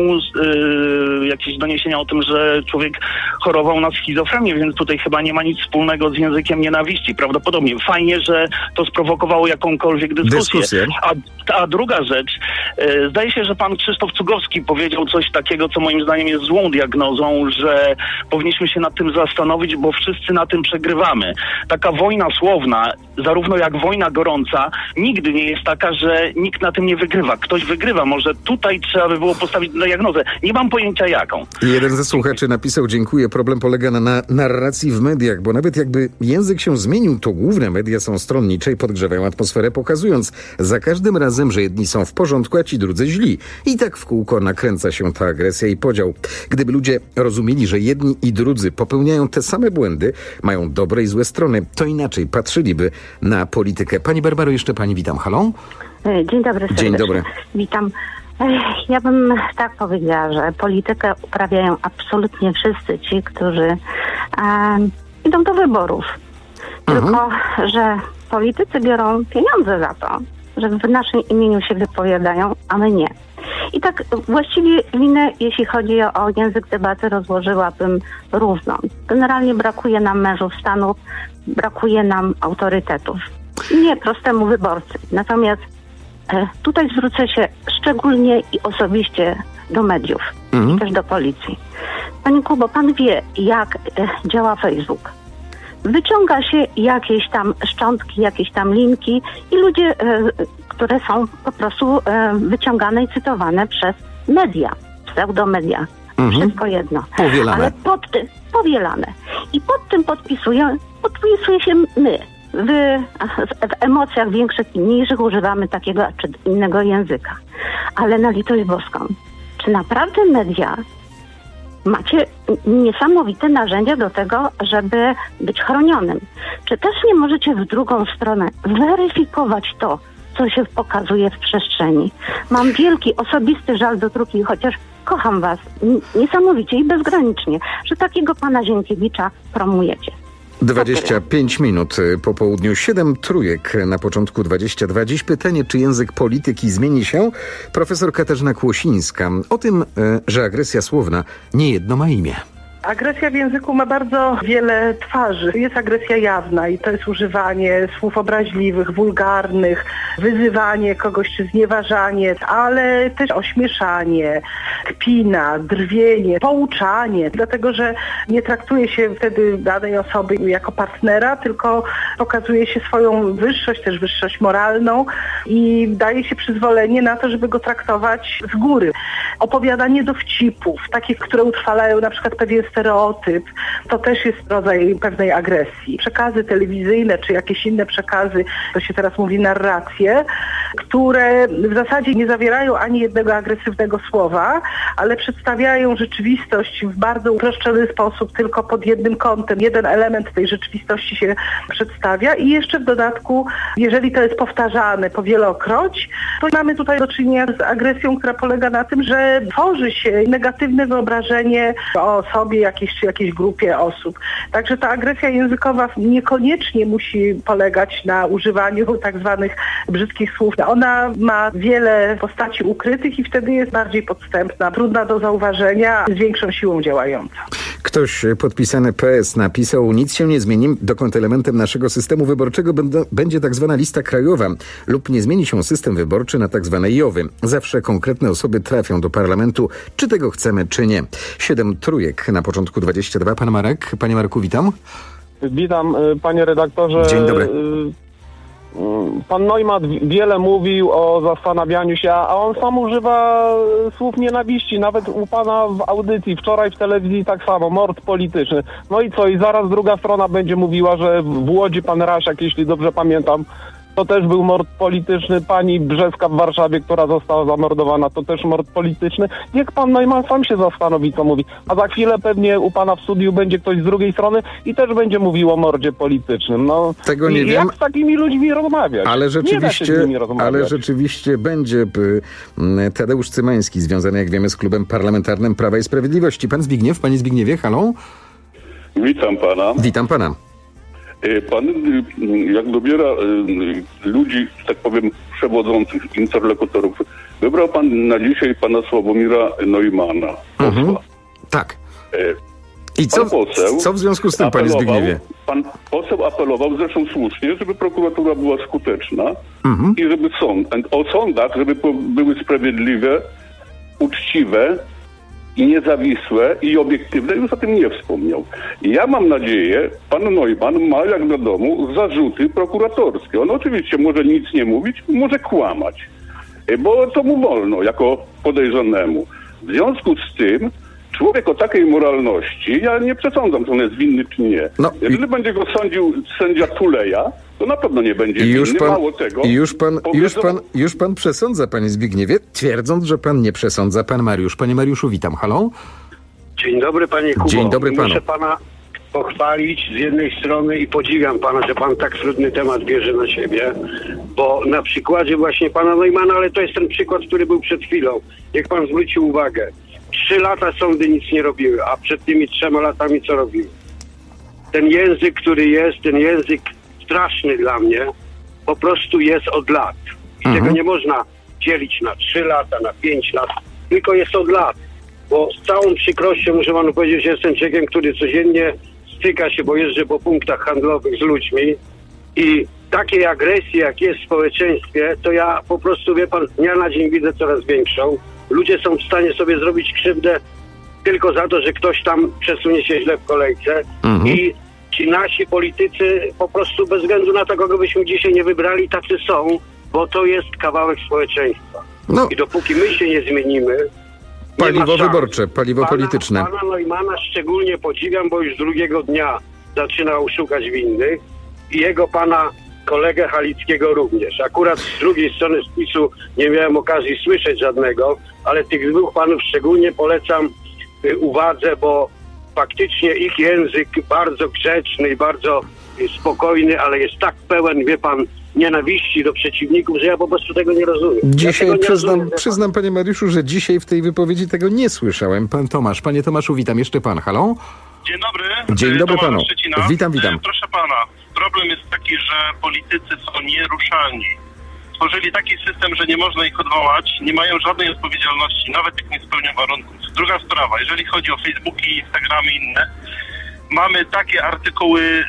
e, jakieś doniesienia o tym, że człowiek chorował na schizofrenię, więc tutaj chyba nie ma nic wspólnego z językiem nienawiści. Prawdopodobnie fajnie, że to sprowokowało jakąkolwiek dyskusję. Dyskusję. A, a druga rzecz, e, zdaje się, że pan Krzysztof Cugowski powiedział coś takiego, co moim zdaniem jest złą diagnozą, że powinniśmy się nad tym zastanowić, bo wszyscy na tym przegrywamy. Taka wojna słowna, zarówno jak wojna gorąca, nigdy nie jest taka, że nikt na tym nie wygrywa. Ktoś wygrywa. Może tutaj trzeba by było postawić diagnozę. Nie mam pojęcia jaką. Jeden ze słuchaczy napisał, dziękuję, problem polega na, na narracji w mediach, bo nawet jakby język się zmienił, to główne media są stronnicze i podgrzewają atmosferę, pokazując za każdym razem, że jedni są w porządku, a ci drudzy źli. I tak w kółko nakręca się ta agresja i podział. Gdyby ludzie rozumieli, że jedni i drudzy popełniają te same błędy, mają dobre i złe strony, to inaczej patrzyliby na politykę. Pani Barbaro, jeszcze pani witam. Halo? Dzień dobry serdecznie. Dzień dobry. Witam. Ech, Ja bym tak powiedziała, że politykę uprawiają absolutnie wszyscy ci, którzy e, idą do wyborów. tylko że politycy biorą pieniądze za to, że w naszym imieniu się wypowiadają, a my nie. I tak właściwie winę, jeśli chodzi o język debaty, rozłożyłabym równo. Generalnie brakuje nam mężów stanów, brakuje nam autorytetów. Nie prostemu wyborcy. Natomiast e, tutaj zwrócę się szczególnie i osobiście do mediów, mhm. i też do policji. Panie Kubo, pan wie, jak e, działa Facebook. Wyciąga się jakieś tam szczątki, jakieś tam linki i ludzie, e, które są po prostu e, wyciągane i cytowane przez media, pseudomedia. Mhm. Wszystko jedno. Powielane. Ale pod tym, powielane. I pod tym podpisuje, podpisuje się my. W, w emocjach większych i mniejszych używamy takiego czy innego języka. Ale na litość boską, czy naprawdę media macie niesamowite narzędzia do tego, żeby być chronionym? Czy też nie możecie w drugą stronę weryfikować to, co się pokazuje w przestrzeni? Mam wielki, osobisty żal do drugiej, chociaż kocham was niesamowicie i bezgranicznie, że takiego pana Zienkiewicza promujecie. dwadzieścia pięć minut po południu, siedem trójek na początku dwadzieścia dwa. Dziś pytanie, czy język polityki zmieni się? Profesor Katarzyna Kłosińska o tym, że agresja słowna niejedno ma imię. Agresja w języku ma bardzo wiele twarzy. Jest agresja jawna i to jest używanie słów obraźliwych, wulgarnych, wyzywanie kogoś czy znieważanie, ale też ośmieszanie, kpina, drwienie, pouczanie, dlatego że nie traktuje się wtedy danej osoby jako partnera, tylko pokazuje się swoją wyższość, też wyższość moralną i daje się przyzwolenie na to, żeby go traktować z góry. Opowiadanie dowcipów, takich, które utrwalają na przykład pewien stereotyp, to też jest rodzaj pewnej agresji. Przekazy telewizyjne, czy jakieś inne przekazy, to się teraz mówi narracje, które w zasadzie nie zawierają ani jednego agresywnego słowa, ale przedstawiają rzeczywistość w bardzo uproszczony sposób, tylko pod jednym kątem. Jeden element tej rzeczywistości się przedstawia i jeszcze w dodatku, jeżeli to jest powtarzane powielokroć, to mamy tutaj do czynienia z agresją, która polega na tym, że tworzy się negatywne wyobrażenie o sobie, jakiejś czy jakiejś grupie osób. Także ta agresja językowa niekoniecznie musi polegać na używaniu tak zwanych brzydkich słów. Ona ma wiele postaci ukrytych i wtedy jest bardziej podstępna, trudna do zauważenia, z większą siłą działająca. Ktoś podpisany P S napisał, nic się nie zmieni, dokąd elementem naszego systemu wyborczego będą, będzie tak zwana lista krajowa lub nie zmieni się system wyborczy na tak zwane jowy. Zawsze konkretne osoby trafią do parlamentu, czy tego chcemy, czy nie. Siedem trójek na początku dwadzieścia dwa. Pan Marek. Panie Marku, witam. Witam, panie redaktorze. Dzień dobry. Pan Neumann wiele mówił o zastanawianiu się, a on sam używa słów nienawiści. Nawet u pana w audycji, wczoraj w telewizji tak samo, mord polityczny. No i co? I zaraz druga strona będzie mówiła, że w Łodzi pan Rasiak, jeśli dobrze pamiętam, to też był mord polityczny. Pani Brzeska w Warszawie, która została zamordowana, to też mord polityczny. Niech pan Neumann sam się zastanowi, co mówi. A za chwilę pewnie u pana w studiu będzie ktoś z drugiej strony i też będzie mówił o mordzie politycznym. No, tego nie wiem. Jak z takimi ludźmi rozmawiać? Ale rzeczywiście, ale rzeczywiście będzie y, Tadeusz Cymański, związany, jak wiemy, z klubem parlamentarnym Prawa i Sprawiedliwości. Pan Zbigniew, panie Zbigniewie, halo? Witam pana. Witam pana. Pan, jak dobiera ludzi, tak powiem, przewodzących, interlokutorów, wybrał pan na dzisiaj pana Sławomira Neumana. Mhm. Tak. I co, poseł co w związku z tym, panie Zbigniewie? Pan poseł apelował, zresztą słusznie, żeby prokuratura była skuteczna mhm. i żeby sąd, o sądach, żeby były sprawiedliwe, uczciwe i niezawisłe i obiektywne, już o tym nie wspomniał. I ja mam nadzieję, pan Neumann ma, jak wiadomo, zarzuty prokuratorskie. On oczywiście może nic nie mówić, może kłamać, bo to mu wolno, jako podejrzanemu. W związku z tym człowiek o takiej moralności, ja nie przesądzam, czy on jest winny, czy nie. No, Jeżeli i... będzie go sądził sędzia Tuleja, to na pewno nie będzie I już winny. Pan, Mało tego. I już pan, powiedzą... już, pan, już pan przesądza, panie Zbigniewie, twierdząc, że pan nie przesądza. Pan Mariusz. Panie Mariuszu, witam. Halo? Dzień dobry, panie Kubo. Dzień dobry panu. Muszę pana pochwalić z jednej strony i podziwiam pana, że pan tak trudny temat bierze na siebie, bo na przykładzie właśnie pana Neumana, ale to jest ten przykład, który był przed chwilą. Niech pan zwróci uwagę. Trzy lata sądy nic nie robiły, a przed tymi trzema latami co robiły? Ten język, który jest, ten język straszny dla mnie, po prostu jest od lat. I Mhm. tego nie można dzielić na trzy lata, na pięć lat, tylko jest od lat. Bo z całą przykrością muszę panu powiedzieć, że jestem człowiekiem, który codziennie styka się, bo jeżdżę po punktach handlowych z ludźmi i takiej agresji, jak jest w społeczeństwie, to ja po prostu, wie pan, dnia na dzień widzę coraz większą. Ludzie są w stanie sobie zrobić krzywdę tylko za to, że ktoś tam przesunie się źle w kolejce. Mhm. I ci nasi politycy po prostu bez względu na to, kogo byśmy dzisiaj nie wybrali, tacy są, bo to jest kawałek społeczeństwa. No. I dopóki my się nie zmienimy, nie Paliwo ma szans. wyborcze, paliwo pana, polityczne. Pana Neumana szczególnie podziwiam, bo już drugiego dnia zaczynał szukać winnych i jego pana kolegę Halickiego również. Akurat z drugiej strony spisu nie miałem okazji słyszeć żadnego, ale tych dwóch panów szczególnie polecam y, uwadze, bo faktycznie ich język bardzo grzeczny i bardzo y, spokojny, ale jest tak pełen, wie pan, nienawiści do przeciwników, że ja po prostu tego nie rozumiem. Dzisiaj ja tego nie przyznam, rozumiem, przyznam, panie Mariuszu, że dzisiaj w tej wypowiedzi tego nie słyszałem. Pan Tomasz. Panie Tomaszu, witam. Jeszcze pan. Halo? Dzień dobry. Dzień dobry Tomasz panu. Szczecina. Witam, witam. E, Proszę pana, problem jest taki, że politycy są nieruszalni. Stworzyli taki system, że nie można ich odwołać, nie mają żadnej odpowiedzialności, nawet jak nie spełnią warunków. Druga sprawa, jeżeli chodzi o Facebooki, Instagramy i inne, mamy takie artykuły y,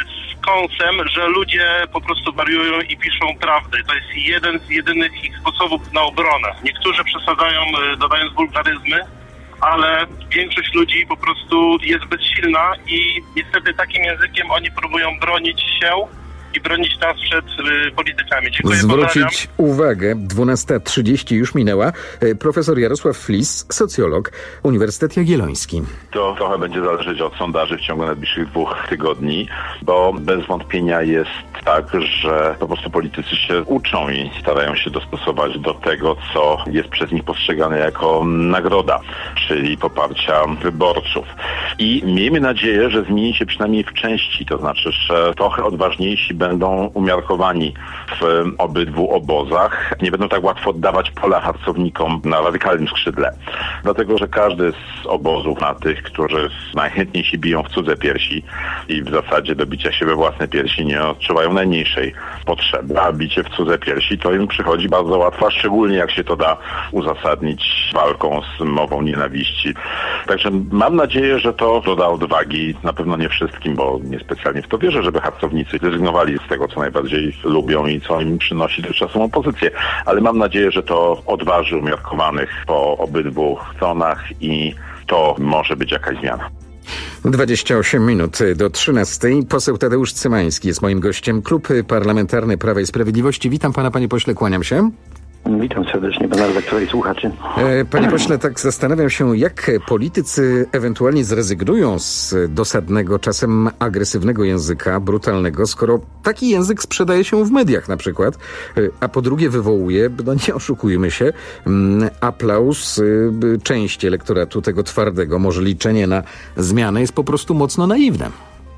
z kąsem, że ludzie po prostu wariują i piszą prawdę. To jest jeden z jedynych ich sposobów na obronę. Niektórzy przesadzają, y, dodając wulgaryzmy, ale większość ludzi po prostu jest bezsilna i niestety takim językiem oni próbują bronić się i bronić nas przed y, politykami. Dziękuję, pozdrawiam. Zwrócić uwagę, dwunasta trzydzieści już minęła. E, Profesor Jarosław Flis, socjolog, Uniwersytet Jagielloński. To trochę będzie zależeć od sondaży w ciągu najbliższych dwóch tygodni, bo bez wątpienia jest tak, że po prostu politycy się uczą i starają się dostosować do tego, co jest przez nich postrzegane jako nagroda, czyli poparcia wyborców. I miejmy nadzieję, że zmieni się przynajmniej w części, to znaczy, że trochę odważniejsi będą umiarkowani w obydwu obozach. Nie będą tak łatwo oddawać pola harcownikom na radykalnym skrzydle. Dlatego, że każdy z obozów ma tych, którzy najchętniej się biją w cudze piersi i w zasadzie do bicia się we własne piersi nie odczuwają najmniejszej potrzeby. A bicie w cudze piersi to im przychodzi bardzo łatwo, szczególnie jak się to da uzasadnić walką z mową nienawiści. Także mam nadzieję, że to doda odwagi. Na pewno nie wszystkim, bo niespecjalnie w to wierzę, żeby harcownicy zrezygnowali z tego, co najbardziej lubią i co im przynosi dotychczasową opozycję. Ale mam nadzieję, że to odważy umiarkowanych po obydwu stronach i to może być jakaś zmiana. dwadzieścia osiem minut do trzynastej. Poseł Tadeusz Cymański jest moim gościem. Klub Parlamentarny Prawa i Sprawiedliwości. Witam pana, panie pośle, kłaniam się. Witam serdecznie pana redaktora i słuchaczy. E, Panie pośle, tak zastanawiam się, jak politycy ewentualnie zrezygnują z dosadnego, czasem agresywnego języka, brutalnego, skoro taki język sprzedaje się w mediach na przykład, e, a po drugie wywołuje, no nie oszukujmy się, mm, aplauz e, części elektoratu tego twardego. Może liczenie na zmianę jest po prostu mocno naiwne.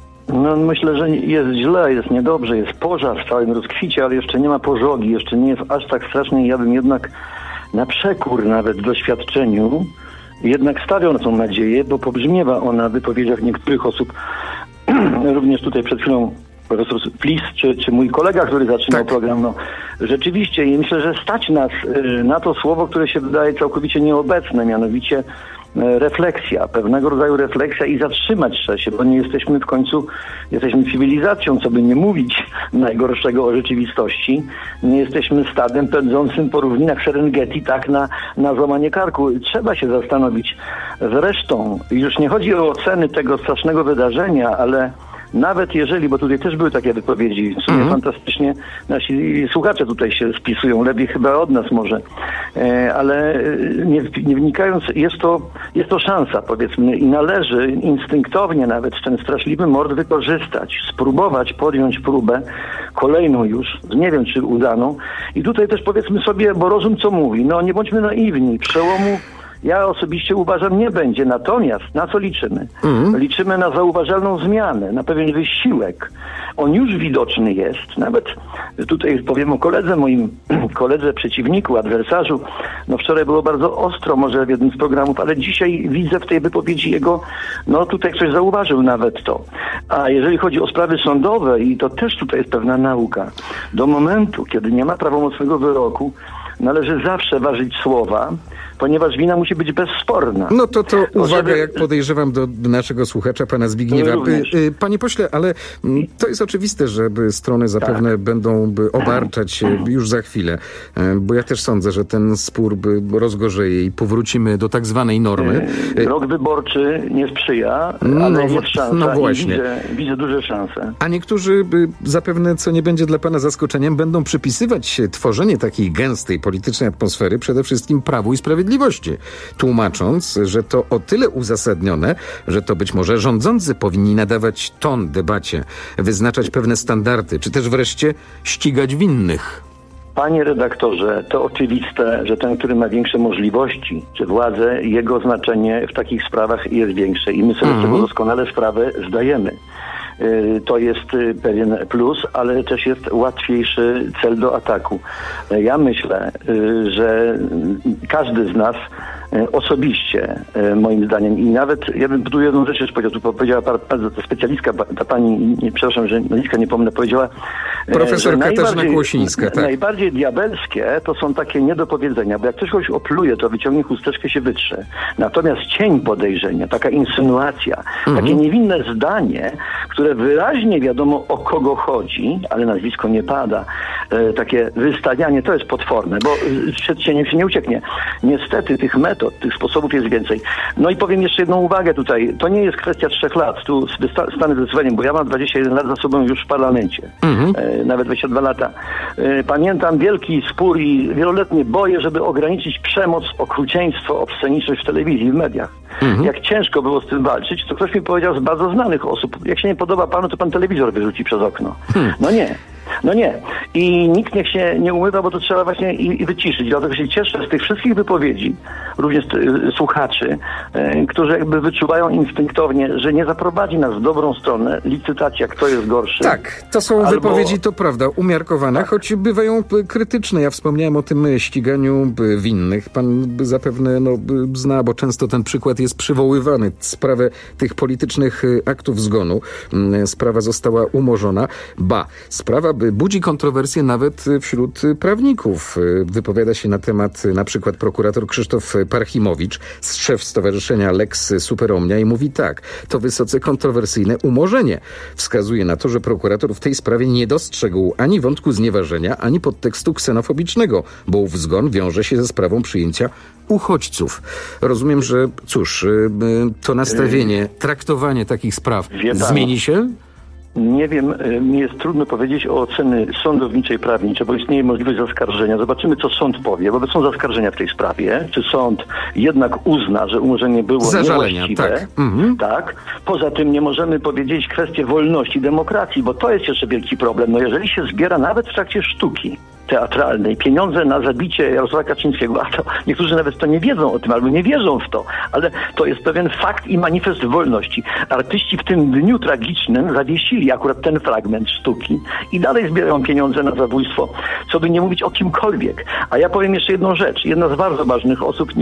No myślę, że jest źle, jest niedobrze, jest pożar w całym rozkwicie, ale jeszcze nie ma pożogi, jeszcze nie jest aż tak strasznie. Ja bym jednak na przekór nawet doświadczeniu jednak stawiał na tą nadzieję, bo pobrzmiewa ona w wypowiedziach niektórych osób, również tutaj przed chwilą profesor Flis, czy, czy mój kolega, który zaczynał tak. program, no rzeczywiście i myślę, że stać nas y, na to słowo, które się wydaje całkowicie nieobecne, mianowicie refleksja, pewnego rodzaju refleksja i zatrzymać trzeba się, bo nie jesteśmy w końcu, jesteśmy cywilizacją, co by nie mówić najgorszego o rzeczywistości. Nie jesteśmy stadem pędzącym po równinach Serengeti, tak na, na złamanie karku. Trzeba się zastanowić. Zresztą już nie chodzi o oceny tego strasznego wydarzenia, ale nawet jeżeli, bo tutaj też były takie wypowiedzi, w sumie mm. fantastycznie nasi słuchacze tutaj się spisują, lepiej chyba od nas może, e, ale nie, nie wnikając, jest to, jest to szansa, powiedzmy, i należy instynktownie nawet ten straszliwy mord wykorzystać, spróbować podjąć próbę, kolejną już, nie wiem czy udaną, i tutaj też powiedzmy sobie, bo rozum co mówi, no nie bądźmy naiwni, przełomu Ja osobiście uważam, nie będzie. Natomiast na co liczymy? Mm. Liczymy na zauważalną zmianę, na pewien wysiłek. On już widoczny jest. Nawet tutaj powiem o koledze, moim koledze, przeciwniku, adwersarzu. No wczoraj było bardzo ostro może w jednym z programów, ale dzisiaj widzę w tej wypowiedzi jego, no tutaj ktoś zauważył nawet to. A jeżeli chodzi o sprawy sądowe, i to też tutaj jest pewna nauka, do momentu, kiedy nie ma prawomocnego wyroku, należy zawsze ważyć słowa, ponieważ wina musi być bezsporna. No to to uwaga, żeby... jak podejrzewam do naszego słuchacza, pana Zbigniewa. Panie pośle, ale to jest oczywiste, że strony zapewne tak. będą obarczać się już za chwilę, bo ja też sądzę, że ten spór rozgorzeje i powrócimy do tak zwanej normy. Rok wyborczy nie sprzyja, ale no, jest szansa. No właśnie. Widzę, widzę duże szanse. A niektórzy zapewne, co nie będzie dla pana zaskoczeniem, będą przypisywać tworzenie takiej gęstej politycznej atmosfery przede wszystkim Prawu i Sprawiedliwości. Tłumacząc, że to o tyle uzasadnione, że to być może rządzący powinni nadawać ton debacie, wyznaczać pewne standardy, czy też wreszcie ścigać winnych. Panie redaktorze, to oczywiste, że ten, który ma większe możliwości, czy władzę, jego znaczenie w takich sprawach jest większe i my sobie mm. z tego doskonale sprawę zdajemy. To jest pewien plus, ale też jest łatwiejszy cel do ataku. Ja myślę, że każdy z nas osobiście, moim zdaniem, i nawet, ja bym tu jedną rzecz jeszcze powiedział, tu powiedziała ta specjalistka, ta pani, nie, przepraszam, że nazwiska nie pomnę, powiedziała, profesor Katarzyna Kłosińska, tak. Najbardziej diabelskie to są takie niedopowiedzenia, bo jak ktoś kogoś opluje, to wyciągnie chusteczkę, się wytrze. Natomiast cień podejrzenia, taka insynuacja, mhm. takie niewinne zdanie, które wyraźnie wiadomo, o kogo chodzi, ale nazwisko nie pada, e, takie wystawianie, to jest potworne, bo przed cieniem się nie ucieknie. Niestety tych metod, tych sposobów jest więcej. No i powiem jeszcze jedną uwagę tutaj. To nie jest kwestia trzech lat. Tu stanę zdecydowaniem, bo ja mam dwadzieścia jeden lat za sobą już w parlamencie. Mhm. E, nawet dwadzieścia dwa lata. E, pamiętam wielki spór i wieloletnie boje, żeby ograniczyć przemoc, okrucieństwo, obsceniczność w telewizji, w mediach. Mhm. Jak ciężko było z tym walczyć, to ktoś mi powiedział z bardzo znanych osób, jak się nie podoba panu, to pan telewizor wyrzuci przez okno. Hmm. No nie. No nie. I nikt niech się nie umywa, bo to trzeba właśnie i, i wyciszyć. Dlatego się cieszę z tych wszystkich wypowiedzi, również y, słuchaczy, y, którzy jakby wyczuwają instynktownie, że nie zaprowadzi nas w dobrą stronę licytacja, kto jest gorszy. Tak, to są albo... wypowiedzi, to prawda, umiarkowane, tak. choć bywają krytyczne. Ja wspomniałem o tym ściganiu winnych. Pan zapewne no, zna, bo często ten przykład jest przywoływany. Sprawę tych politycznych aktów zgonu. Sprawa została umorzona. Ba, sprawa budzi kontrowersje nawet wśród prawników. Wypowiada się na temat na przykład prokurator Krzysztof Parchimowicz, szef stowarzyszenia Lex Superomnia i mówi tak, to wysoce kontrowersyjne umorzenie. Wskazuje na to, że prokurator w tej sprawie nie dostrzegł ani wątku znieważenia, ani podtekstu ksenofobicznego, bo ów zgon wiąże się ze sprawą przyjęcia uchodźców. Rozumiem, że cóż, to nastawienie, traktowanie takich spraw zmieni się? Nie wiem, mi jest trudno powiedzieć o oceny sądowniczej, prawniczej, bo istnieje możliwość zaskarżenia. Zobaczymy, co sąd powie, bo są zaskarżenia w tej sprawie. Czy sąd jednak uzna, że umorzenie było Zażalenia, niewłaściwe? Tak. Mhm. tak. Poza tym nie możemy powiedzieć kwestię wolności, demokracji, bo to jest jeszcze wielki problem. No jeżeli się zbiera nawet w trakcie sztuki teatralnej pieniądze na zabicie Jarosława Kaczyńskiego, a to niektórzy nawet to nie wiedzą o tym, albo nie wierzą w to, ale to jest pewien fakt i manifest wolności. Artyści w tym dniu tragicznym zawiesili akurat ten fragment sztuki i dalej zbierają pieniądze na zabójstwo, co by nie mówić o kimkolwiek. A ja powiem jeszcze jedną rzecz. Jedna z bardzo ważnych osób,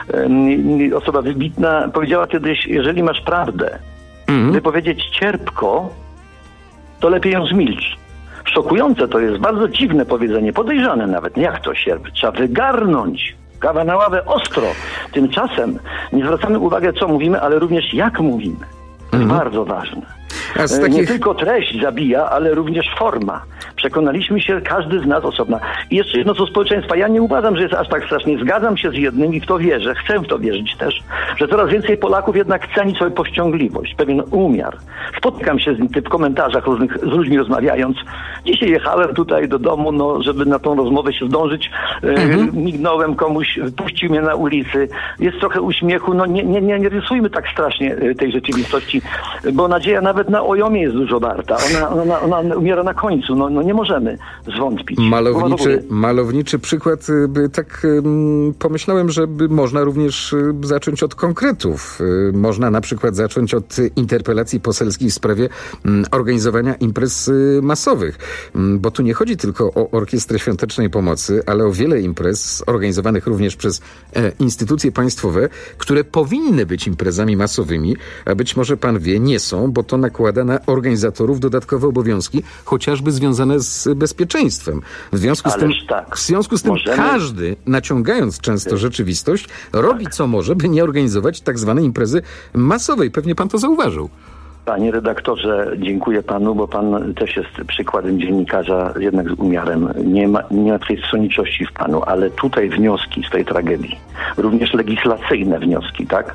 osoba wybitna, powiedziała kiedyś, jeżeli masz prawdę, mhm. wypowiedzieć cierpko, to lepiej ją zmilcz. Szokujące to jest, bardzo dziwne powiedzenie, podejrzane nawet. Jak to się trzeba wygarnąć? Kawa na ławę ostro. Tymczasem nie zwracamy uwagi, co mówimy, ale również jak mówimy. To jest mhm. bardzo ważne. A z takich... Nie tylko treść zabija, ale również forma. Przekonaliśmy się, każdy z nas osobna. I jeszcze jedno co społeczeństwa. Ja nie uważam, że jest aż tak strasznie. Zgadzam się z jednym i w to wierzę. Chcę w to wierzyć też, że coraz więcej Polaków jednak ceni sobie powściągliwość, pewien umiar. Spotykam się z tym w komentarzach różnych, z ludźmi rozmawiając. Dzisiaj jechałem tutaj do domu, no, żeby na tą rozmowę się zdążyć. Mhm. E, mignąłem komuś, puścił mnie na ulicy. Jest trochę uśmiechu. No nie, nie, nie, nie rysujmy tak strasznie tej rzeczywistości, bo nadzieja nawet na na ojomie jest dużo warta. Ona, ona, ona umiera na końcu. No, no nie możemy zwątpić. Malowniczy, malowniczy przykład. By tak um, pomyślałem, że by można również um, zacząć od konkretów. Um, można na przykład zacząć od interpelacji poselskiej w sprawie um, organizowania imprez um, masowych. Um, bo tu nie chodzi tylko o Orkiestrę Świątecznej Pomocy, ale o wiele imprez organizowanych również przez e, instytucje państwowe, które powinny być imprezami masowymi, a być może pan wie, nie są, bo to nakłada na organizatorów dodatkowe obowiązki, chociażby związane z bezpieczeństwem. W związku z Ależ tym, tak. w związku z tym Możemy... każdy, naciągając często rzeczywistość, robi co może, by nie organizować tak zwanej imprezy masowej. Pewnie pan to zauważył. Panie redaktorze, dziękuję panu, bo pan też jest przykładem dziennikarza jednak z umiarem. Nie ma, nie ma tej stronniczości w panu, ale tutaj wnioski z tej tragedii, również legislacyjne wnioski, tak?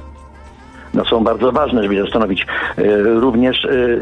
No są bardzo ważne, żeby zastanowić e, również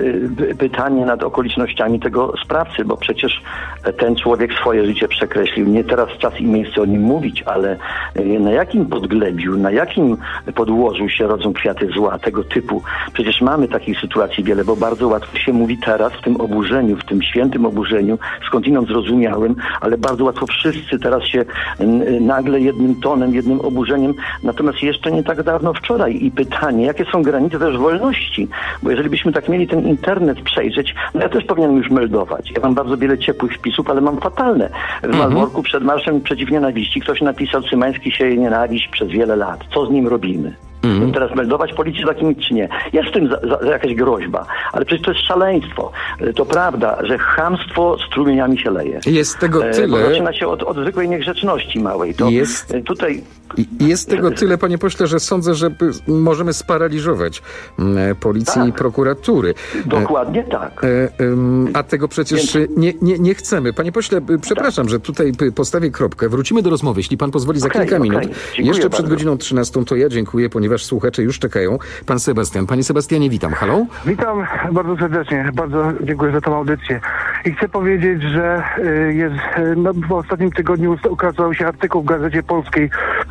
e, pytanie nad okolicznościami tego sprawcy, bo przecież ten człowiek swoje życie przekreślił. Nie teraz czas i miejsce o nim mówić, ale e, na jakim podglebiu, na jakim podłożu się rodzą kwiaty zła tego typu. Przecież mamy takich sytuacji wiele, bo bardzo łatwo się mówi teraz w tym oburzeniu, w tym świętym oburzeniu, skądinąd zrozumiałym, ale bardzo łatwo wszyscy teraz się n, nagle jednym tonem, jednym oburzeniem. Natomiast jeszcze nie tak dawno wczoraj i pytanie, jakie są granice też wolności, bo jeżeli byśmy tak mieli ten internet przejrzeć, no ja też powinienem już meldować. Ja mam bardzo wiele ciepłych wpisów, ale mam fatalne. W mhm. Malborku przed Marszem Przeciw Nienawiści ktoś napisał: Cymański sieje nienawiść przez wiele lat. Co z nim robimy? Mhm. Teraz meldować policji takim czy nie? Jest w tym za, za, jakaś groźba, ale przecież to jest szaleństwo. To prawda, że chamstwo strumieniami się leje. Jest tego tyle. Bo zaczyna się od, od zwykłej niegrzeczności małej. To jest tutaj... Jest tego tyle, panie pośle, że sądzę, że możemy sparaliżować policję tak. i prokuratury. Dokładnie tak. A tego przecież Więc... nie, nie, nie chcemy. Panie pośle, przepraszam, tak. że tutaj postawię kropkę. Wrócimy do rozmowy, jeśli pan pozwoli, za okay, kilka okay. minut. Dziękuję Jeszcze przed bardzo. godziną trzynastą to ja dziękuję, ponieważ słuchacze już czekają. Pan Sebastian. Panie Sebastianie, witam. Halo? Witam bardzo serdecznie. Bardzo dziękuję za tą audycję. I chcę powiedzieć, że jest, no, w ostatnim tygodniu ukazał się artykuł w Gazecie Polskiej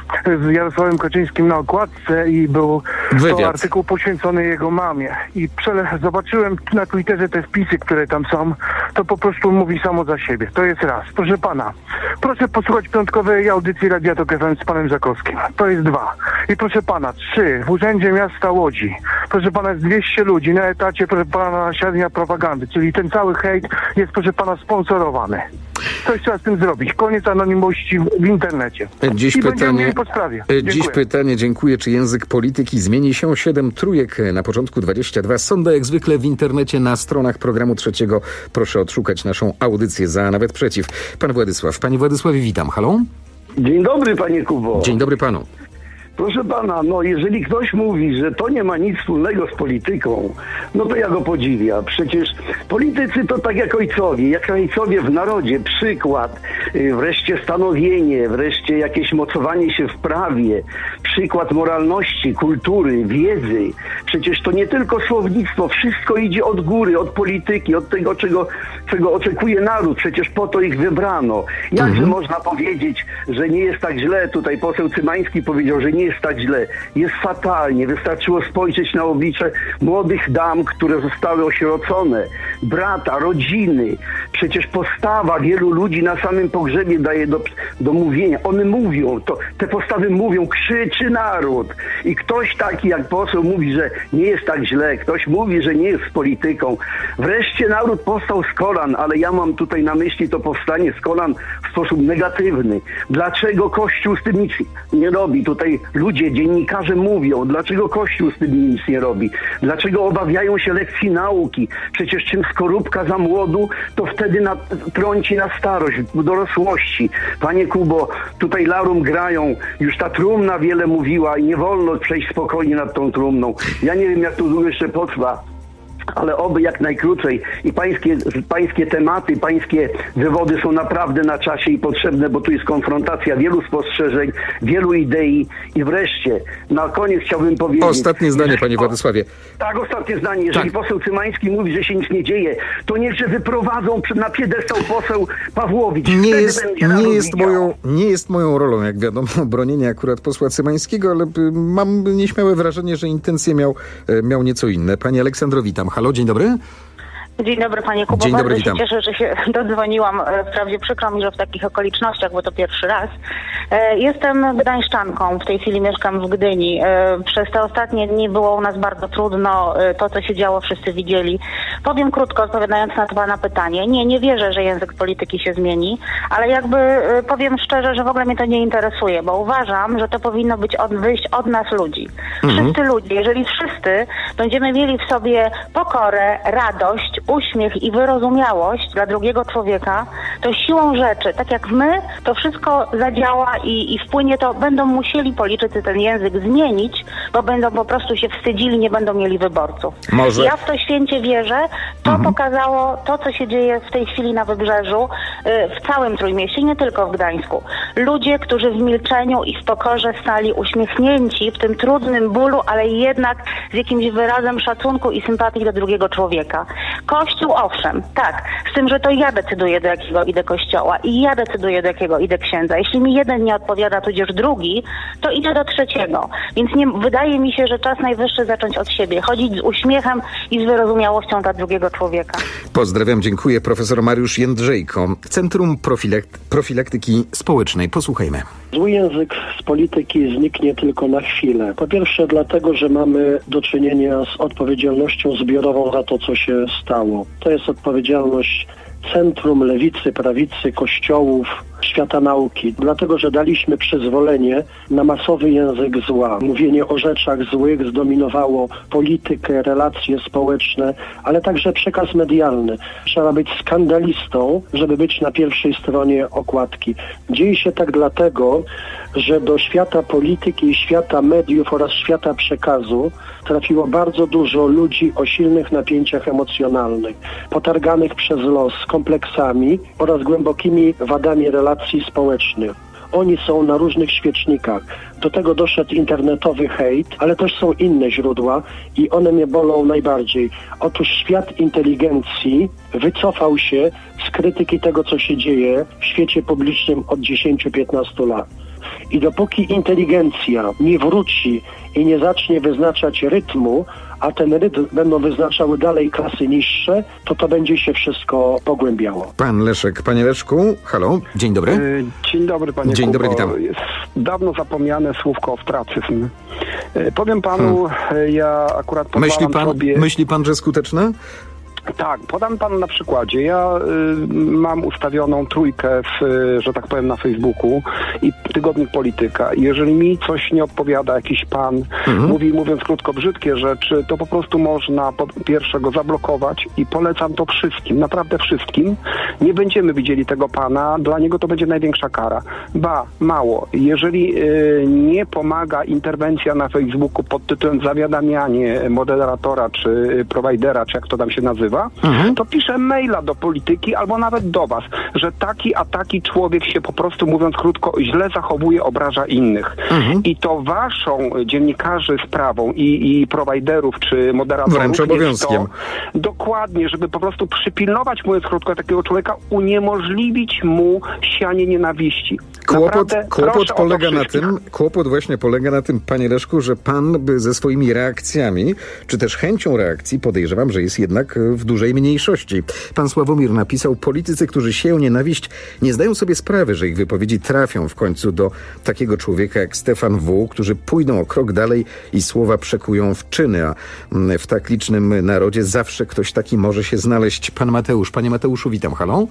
z Jarosławem Kaczyńskim na okładce i był Wywiad. to artykuł poświęcony jego mamie. I przele- zobaczyłem na Twitterze te wpisy, które tam są. To po prostu mówi samo za siebie. To jest raz. Proszę pana, proszę posłuchać piątkowej audycji Radia Tok F M z panem Żakowskim. To jest dwa. I proszę pana, trzy. W Urzędzie Miasta Łodzi. Proszę pana, jest dwieście ludzi na etacie, proszę pana, średnia propagandy. Czyli ten cały hejt jest, proszę pana, sponsorowany. Coś trzeba z tym zrobić. Koniec anonimowości w internecie. Dziś I pytanie, po sprawie. dziś pytanie, dziękuję, czy język polityki zmieni się? Siedem trójek na początku dwadzieścia dwa. Sonda jak zwykle w internecie na stronach programu trzeciego. Proszę odszukać naszą audycję za nawet przeciw. Pan Władysław. Panie Władysławie, witam. Halo? Dzień dobry, panie Kubo. Dzień dobry panu. Proszę pana, no jeżeli ktoś mówi, że to nie ma nic wspólnego z polityką, no to ja go podziwia. Przecież politycy to tak jak ojcowie, jak ojcowie w narodzie, przykład, wreszcie stanowienie, wreszcie jakieś mocowanie się w prawie, przykład moralności, kultury, wiedzy. Przecież to nie tylko słownictwo, wszystko idzie od góry, od polityki, od tego, czego, czego oczekuje naród. Przecież po to ich wybrano. Jakże mhm. można powiedzieć, że nie jest tak źle? Tutaj poseł Cymański powiedział, że nie jest tak źle. Jest fatalnie. Wystarczyło spojrzeć na oblicze młodych dam, które zostały osierocone, brata, rodziny. Przecież postawa wielu ludzi na samym pogrzebie daje do, do mówienia. One mówią, to, te postawy mówią, krzyczy naród. I ktoś taki jak poseł mówi, że nie jest tak źle. Ktoś mówi, że nie jest z polityką. Wreszcie naród powstał z kolan, ale ja mam tutaj na myśli to powstanie z kolan w sposób negatywny. Dlaczego Kościół z tym nic nie robi? Tutaj ludzie, dziennikarze mówią, dlaczego Kościół z tym nic nie robi? Dlaczego obawiają się lekcji nauki? Przecież czym skorupka za młodu, to wtedy na, trąci na starość, w dorosłości. Panie Kubo, tutaj larum grają, już ta trumna wiele mówiła i nie wolno przejść spokojnie nad tą trumną. Ja nie wiem, jak to długo jeszcze potrwa, ale oby jak najkrócej. I pańskie, pańskie tematy, pańskie wywody są naprawdę na czasie i potrzebne, bo tu jest konfrontacja wielu spostrzeżeń, wielu idei. I wreszcie, na koniec chciałbym powiedzieć... Ostatnie zdanie, panie Władysławie. Tak, ostatnie zdanie. Jeżeli tak. poseł Cymański mówi, że się nic nie dzieje, to niechże wyprowadzą na piedestał poseł Pawłowicz. Nie jest, nie, jest moją, nie jest moją rolą, jak wiadomo, bronienie akurat posła Cymańskiego, ale mam nieśmiałe wrażenie, że intencje miał, miał nieco inne. Panie Aleksandro, witam. Halo, dzień dobry. Dzień dobry panie Kubo, Dzień dobry, bardzo witam. się cieszę, że się dodzwoniłam. Wprawdzie przykro mi, że w takich okolicznościach, bo to pierwszy raz. Jestem gdańszczanką, w tej chwili mieszkam w Gdyni. Przez te ostatnie dni było u nas bardzo trudno, to co się działo wszyscy widzieli. Powiem krótko, odpowiadając na to pana pytanie. Nie, nie wierzę, że język polityki się zmieni, ale jakby powiem szczerze, że w ogóle mnie to nie interesuje, bo uważam, że to powinno być od, wyjść od nas ludzi. Mhm. Wszyscy ludzie, jeżeli wszyscy będziemy mieli w sobie pokorę, radość, uśmiech i wyrozumiałość dla drugiego człowieka, to siłą rzeczy, tak jak my, to wszystko zadziała i, i wpłynie to, będą musieli politycy ten język zmienić, bo będą po prostu się wstydzili, nie będą mieli wyborców. Może. Ja w to święcie wierzę. To Mhm. pokazało to, co się dzieje w tej chwili na Wybrzeżu, y, w całym Trójmieście, nie tylko w Gdańsku. Ludzie, którzy w milczeniu i w pokorze stali uśmiechnięci w tym trudnym bólu, ale jednak z jakimś wyrazem szacunku i sympatii do drugiego człowieka. Kościół, owszem, tak, z tym, że to ja decyduję, do jakiego idę kościoła i ja decyduję, do jakiego idę księdza. Jeśli mi jeden nie odpowiada, tudzież drugi, to idę do trzeciego. Więc nie, wydaje mi się, że czas najwyższy zacząć od siebie, chodzić z uśmiechem i z wyrozumiałością dla drugiego człowieka. Pozdrawiam, dziękuję. Profesor Mariusz Jędrzejko, Centrum Profilak- Profilaktyki Społecznej. Posłuchajmy. Zły język z polityki zniknie tylko na chwilę. Po pierwsze dlatego, że mamy do czynienia z odpowiedzialnością zbiorową za to, co się stało. To jest odpowiedzialność centrum, lewicy, prawicy, kościołów, świata nauki. Dlatego, że daliśmy przyzwolenie na masowy język zła. Mówienie o rzeczach złych zdominowało politykę, relacje społeczne, ale także przekaz medialny. Trzeba być skandalistą, żeby być na pierwszej stronie okładki. Dzieje się tak dlatego, że do świata polityki, świata mediów oraz świata przekazu trafiło bardzo dużo ludzi o silnych napięciach emocjonalnych, potarganych przez los, kompleksami oraz głębokimi wadami relacji społecznych. Oni są na różnych świecznikach. Do tego doszedł internetowy hejt, ale też są inne źródła i one mnie bolą najbardziej. Otóż świat inteligencji wycofał się z krytyki tego, co się dzieje w świecie publicznym od dziesięciu do piętnastu lat. I dopóki inteligencja nie wróci i nie zacznie wyznaczać rytmu, a ten rytm będą wyznaczały dalej klasy niższe, to to będzie się wszystko pogłębiało. Pan Leszek. Panie Leszku, halo, dzień dobry. Yy, Dzień dobry, panie Dzień Kubo. dobry, witam. Jest dawno zapomniane słówko ostracyzm. Yy, powiem panu, hmm. ja akurat pozwalam Myśli pan, sobie... myśli pan, że skuteczne? Tak, podam panu na przykładzie. Ja y, mam ustawioną trójkę, w, że tak powiem, na Facebooku i tygodnik Polityka. Jeżeli mi coś nie odpowiada, jakiś pan mhm. mówi, mówiąc krótko, brzydkie rzeczy, to po prostu można po pierwsze go zablokować i polecam to wszystkim, naprawdę wszystkim. Nie będziemy widzieli tego pana, dla niego to będzie największa kara. Ba, mało. Jeżeli y, nie pomaga interwencja na Facebooku pod tytułem zawiadamianie moderatora czy prowajdera, czy jak to tam się nazywa, Mhm. to piszę maila do polityki albo nawet do was, że taki a taki człowiek się po prostu, mówiąc krótko, źle zachowuje, obraża innych. Mhm. I to waszą, dziennikarzy, sprawą i, i prowajderów czy moderatorów wręcz obowiązkiem. Jest to, dokładnie, żeby po prostu przypilnować, mówiąc krótko, takiego człowieka, uniemożliwić mu sianie nienawiści. Kłopot, kłopot proszę polega na tym, kłopot właśnie polega na tym, panie Leszku, że pan by ze swoimi reakcjami, czy też chęcią reakcji, podejrzewam, że jest jednak w dużej mniejszości. Pan Sławomir napisał, politycy, którzy sieją nienawiść, nie zdają sobie sprawy, że ich wypowiedzi trafią w końcu do takiego człowieka jak Stefan W., którzy pójdą o krok dalej i słowa przekują w czyny, a w tak licznym narodzie zawsze ktoś taki może się znaleźć. Pan Mateusz. Panie Mateuszu, witam. Halo?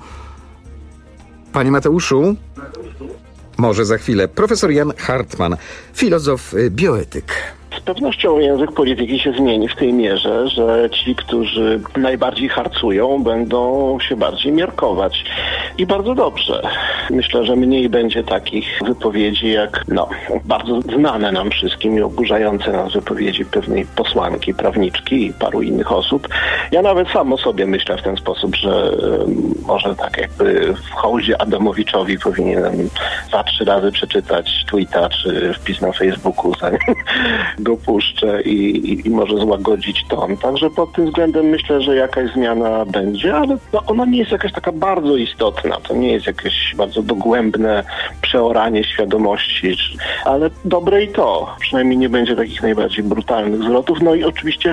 Panie Mateuszu? Może za chwilę. Profesor Jan Hartman, filozof, bioetyk. Z pewnością język polityki się zmieni w tej mierze, że ci, którzy najbardziej harcują, będą się bardziej miarkować. I bardzo dobrze. Myślę, że mniej będzie takich wypowiedzi jak no, bardzo znane nam wszystkim i oburzające nas wypowiedzi pewnej posłanki, prawniczki i paru innych osób. Ja nawet sam o sobie myślę w ten sposób, że um, może tak jakby w hołdzie Adamowiczowi powinienem dwa, trzy razy przeczytać tweeta czy wpis na Facebooku, zanim go puszczę i, i, i może złagodzić ton. Także pod tym względem myślę, że jakaś zmiana będzie, ale no, ona nie jest jakaś taka bardzo istotna. To nie jest jakieś bardzo dogłębne przeoranie świadomości, ale dobre i to. Przynajmniej nie będzie takich najbardziej brutalnych zwrotów. No i oczywiście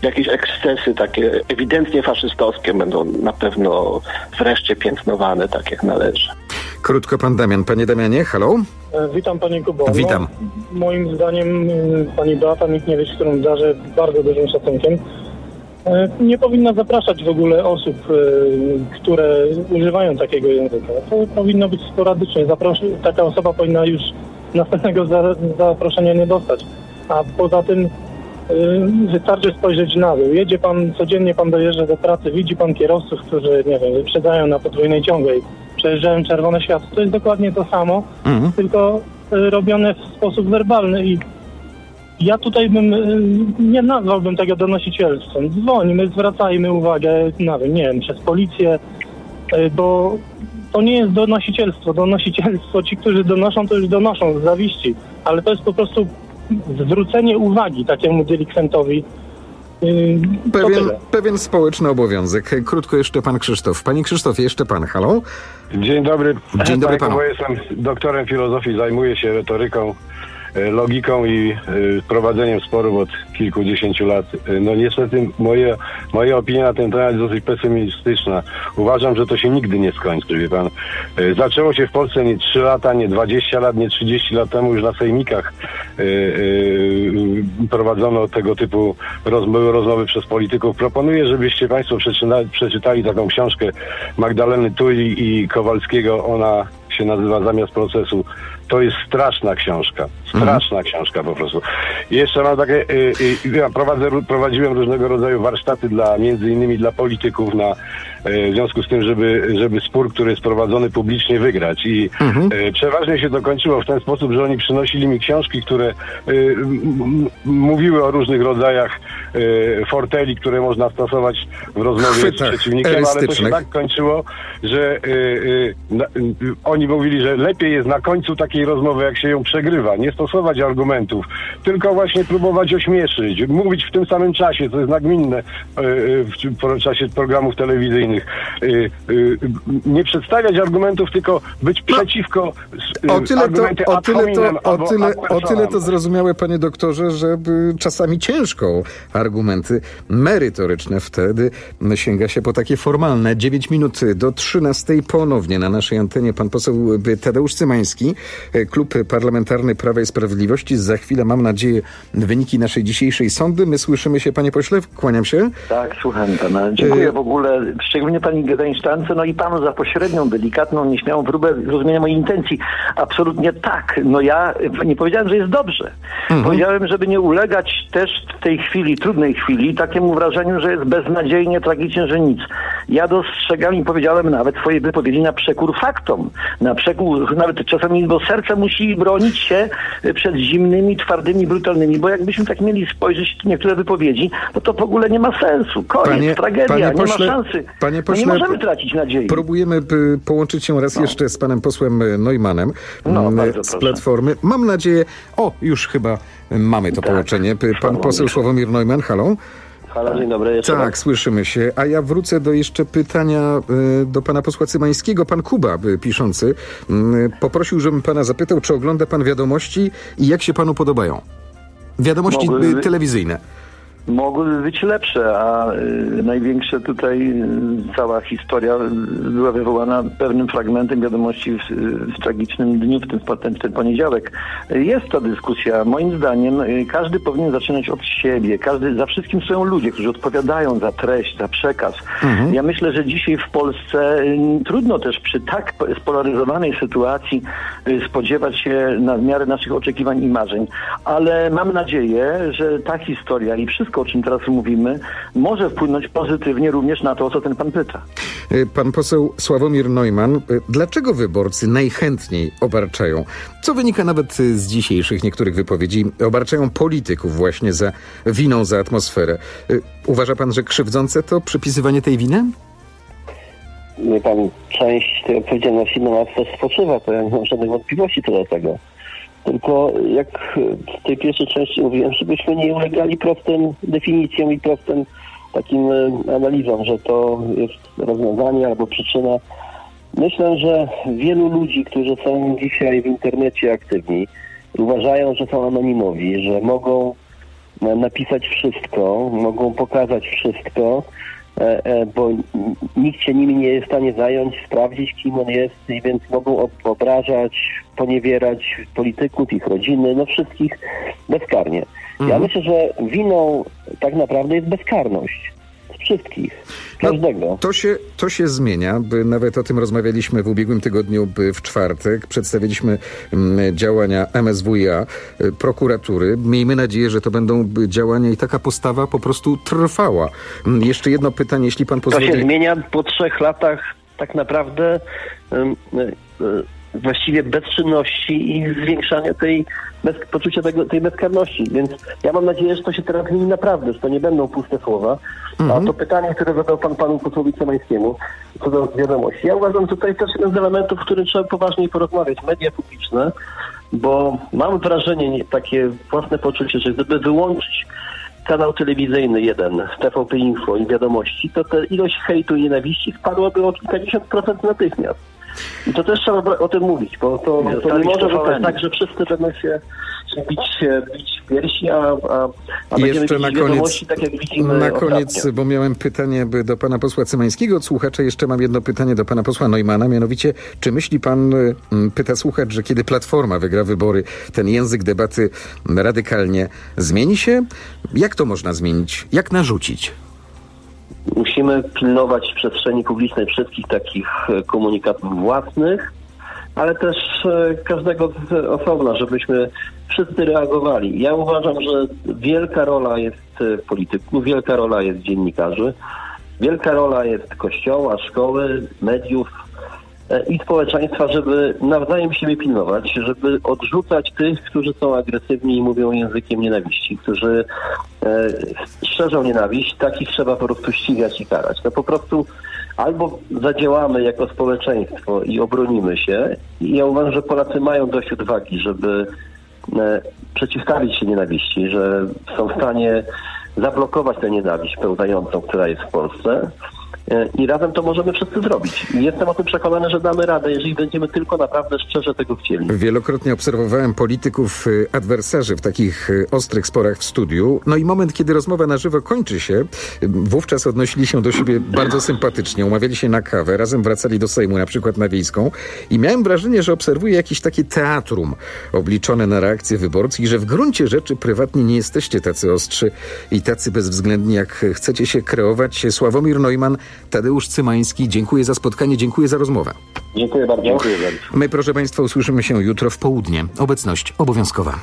jakieś ekscesy takie ewidentnie faszystowskie będą na pewno wreszcie piętnowane tak jak należy. Krótko pan Damian. Panie Damianie, halo? Witam panie Kubo. Witam. No, moim zdaniem pani Beata Michniewicz, którą darzę bardzo dużym szacunkiem, nie powinna zapraszać w ogóle osób, które używają takiego języka. To powinno być sporadycznie. Zapros- taka osoba powinna już następnego za- zaproszenia nie dostać. A poza tym wystarczy spojrzeć na dół. Jedzie pan, codziennie pan dojeżdża do pracy, widzi pan kierowców, którzy, nie wiem, wyprzedzają na podwójnej ciągłej, przejeżdżają czerwone światło. To jest dokładnie to samo, mhm. tylko robione w sposób werbalny i ja tutaj bym, nie nazwałbym tego donosicielstwem. Dzwonimy, zwracajmy uwagę, nawet, nie wiem, przez policję, bo to nie jest donosicielstwo. Donosicielstwo, ci, którzy donoszą, to już donoszą z zawiści, ale to jest po prostu zwrócenie uwagi takiemu delikwentowi. Pewien, pewien społeczny obowiązek. Krótko jeszcze pan Krzysztof. Panie Krzysztofie, jeszcze pan, halo? Dzień dobry. Dzień dobry panu. Bo jestem doktorem filozofii, zajmuję się retoryką, logiką i prowadzeniem sporów od kilkudziesięciu lat. No niestety moje, moja opinia na ten temat jest dosyć pesymistyczna. Uważam, że to się nigdy nie skończy, wie pan. Zaczęło się w Polsce nie trzy lata, nie dwadzieścia lat, nie trzydzieści lat temu już na sejmikach yy, yy, prowadzono tego typu rozmowy, rozmowy przez polityków. Proponuję, żebyście państwo przeczytali, przeczytali taką książkę Magdaleny Tuli i Kowalskiego. Ona się nazywa Zamiast procesu. To jest straszna książka. Straszna mhm. książka po prostu. I jeszcze mam takie, y, y, ja prowadzę, prowadziłem różnego rodzaju warsztaty dla, między innymi dla polityków na, y, w związku z tym, żeby, żeby spór, który jest prowadzony publicznie, wygrać. I mhm. y, przeważnie się to kończyło w ten sposób, że oni przynosili mi książki, które y, m, mówiły o różnych rodzajach y, forteli, które można stosować w rozmowie Chwytach z przeciwnikiem, ale to się tak kończyło, że y, y, na, y, oni mówili, że lepiej jest na końcu takiej rozmowy, jak się ją przegrywa. Nie stosować argumentów, tylko właśnie próbować ośmieszyć, mówić w tym samym czasie, co jest nagminne w czasie programów telewizyjnych. Nie przedstawiać argumentów, tylko być przeciwko o tyle to, o tyle to, o tyle, o tyle to zrozumiałe, panie doktorze, że czasami ciężko argumenty merytoryczne wtedy sięga się po takie formalne. dziewięć minut do trzynastej ponownie na naszej antenie pan poseł Tadeusz Cymański, Klub Parlamentarny Prawa i Sprawiedliwości. Za chwilę, mam nadzieję, wyniki naszej dzisiejszej sądy. My słyszymy się, panie pośle, kłaniam się. Tak, słucham pana. Dziękuję w ogóle, szczególnie pani Gdańszczance, no i panu za pośrednią, delikatną, nieśmiałą próbę zrozumienia mojej intencji. Absolutnie tak. No ja nie powiedziałem, że jest dobrze. Mhm. Powiedziałem, żeby nie ulegać też w tej chwili, trudnej chwili, takiemu wrażeniu, że jest beznadziejnie, tragicznie, że nic. Ja dostrzegam i powiedziałem nawet swoje wypowiedzi na przekór faktom. Na przekór, nawet czasami, bo serce musi bronić się przed zimnymi, twardymi, brutalnymi, bo jakbyśmy tak mieli spojrzeć na niektóre wypowiedzi, no to w ogóle nie ma sensu. Koniec, panie, tragedia, panie pośle, nie ma szansy. Panie pośle, no nie możemy tracić nadziei. Próbujemy połączyć się raz no. jeszcze z panem posłem Neumannem no, z Platformy. Mam nadzieję, o, już chyba mamy to tak, połączenie. Pan poseł Sławomir Neumann, halo? Halo, dzień dobry. Tak, raz. Słyszymy się. A ja wrócę do jeszcze pytania y, do pana posła Cymańskiego. Pan Kuba, y, piszący, y, poprosił, żebym pana zapytał, czy ogląda pan wiadomości i jak się panu podobają? Wiadomości y, telewizyjne. Mogły być lepsze, a y, największe tutaj y, cała historia była wywołana pewnym fragmentem wiadomości w, w tragicznym dniu, w ten, ten, ten poniedziałek. Jest ta dyskusja. Moim zdaniem y, każdy powinien zaczynać od siebie. Każdy, za wszystkim są ludzie, którzy odpowiadają za treść, za przekaz. Mhm. Ja myślę, że dzisiaj w Polsce y, trudno też przy tak spolaryzowanej sytuacji y, spodziewać się na miarę naszych oczekiwań i marzeń. Ale mam nadzieję, że ta historia i wszystko, o czym teraz mówimy, może wpłynąć pozytywnie również na to, o co ten pan pyta. Pan poseł Sławomir Neumann, dlaczego wyborcy najchętniej obarczają, co wynika nawet z dzisiejszych niektórych wypowiedzi, obarczają polityków właśnie za winą za atmosferę? Uważa pan, że krzywdzące to przypisywanie tej winy? Nie pan, część tej odpowiedzialności na nas też spoczywa, to ja nie mam żadnych wątpliwości co do tego. Tylko jak w tej pierwszej części mówiłem, żebyśmy nie ulegali prostym definicjom i prostym takim analizom, że to jest rozwiązanie albo przyczyna. Myślę, że wielu ludzi, którzy są dzisiaj w internecie aktywni, uważają, że są anonimowi, że mogą napisać wszystko, mogą pokazać wszystko, bo nikt się nimi nie jest w stanie zająć, sprawdzić, kim on jest, i więc mogą obrażać, poniewierać polityków, ich rodziny, no wszystkich bezkarnie. Mhm. Ja myślę, że winą tak naprawdę jest bezkarność. Wszystkich. Każdego. No, to, się, to się zmienia. By nawet o tym rozmawialiśmy w ubiegłym tygodniu, by w czwartek. Przedstawiliśmy m, działania M S W iA, y, prokuratury. Miejmy nadzieję, że to będą działania i taka postawa po prostu trwała. M, jeszcze jedno pytanie, jeśli pan pozwoli. To się zmienia po trzech latach tak naprawdę y, y, y, właściwie bezczynności i zwiększania tej bez, poczucia tego, tej bezkarności. Więc ja mam nadzieję, że to się teraz zmieni naprawdę, że to nie będą puste słowa. Mm-hmm. A to pytanie, które zadał pan panu posłowi Cymańskiemu, co do wiadomości. Ja uważam, że tutaj też jeden z elementów, w którym trzeba poważniej porozmawiać. Media publiczne, bo mam wrażenie, nie, takie własne poczucie, że gdyby wyłączyć kanał telewizyjny jeden, T V P Info i wiadomości, to ta ilość hejtu i nienawiści spadłaby o kilkadziesiąt procent natychmiast. I to też trzeba o tym mówić, bo to, to, to nie może być tak, że wszyscy będą się bić, bić w piersi, a, a, a I będziemy jeszcze na koniec, tak jak widzimy na koniec, ostatnio. Bo miałem pytanie by do pana posła Cymańskiego od słuchacza, jeszcze mam jedno pytanie do pana posła Neumanna, mianowicie, czy myśli pan, pyta słuchacz, że kiedy Platforma wygra wybory, ten język debaty radykalnie zmieni się? Jak to można zmienić? Jak narzucić? Musimy pilnować przestrzeni publicznej wszystkich takich komunikatów własnych, ale też każdego z osobna, żebyśmy wszyscy reagowali. Ja uważam, że wielka rola jest polityków, wielka rola jest dziennikarzy, wielka rola jest kościoła, szkoły, mediów i społeczeństwa, żeby nawzajem siebie pilnować, żeby odrzucać tych, którzy są agresywni i mówią językiem nienawiści, którzy e, szerzą nienawiść, takich trzeba po prostu ścigać i karać. No po prostu albo zadziałamy jako społeczeństwo i obronimy się, i ja uważam, że Polacy mają dość odwagi, żeby e, przeciwstawić się nienawiści, że są w stanie zablokować tę nienawiść pełzającą, która jest w Polsce. I razem to możemy wszyscy zrobić. I jestem o tym przekonany, że damy radę, jeżeli będziemy tylko naprawdę szczerze tego chcieli. Wielokrotnie obserwowałem polityków adwersarzy w takich ostrych sporach w studiu. No i moment, kiedy rozmowa na żywo kończy się, wówczas odnosili się do siebie bardzo sympatycznie. Umawiali się na kawę, razem wracali do Sejmu, na przykład na Wiejską. I miałem wrażenie, że obserwuję jakieś takie teatrum obliczone na reakcję wyborców i że w gruncie rzeczy prywatnie nie jesteście tacy ostrzy i tacy bezwzględni, jak chcecie się kreować. Sławomir Neumann, Tadeusz Cymański, dziękuję za spotkanie, dziękuję za rozmowę. Dziękuję bardzo. Dziękuję bardzo. My, proszę państwa, usłyszymy się jutro w południe. Obecność obowiązkowa.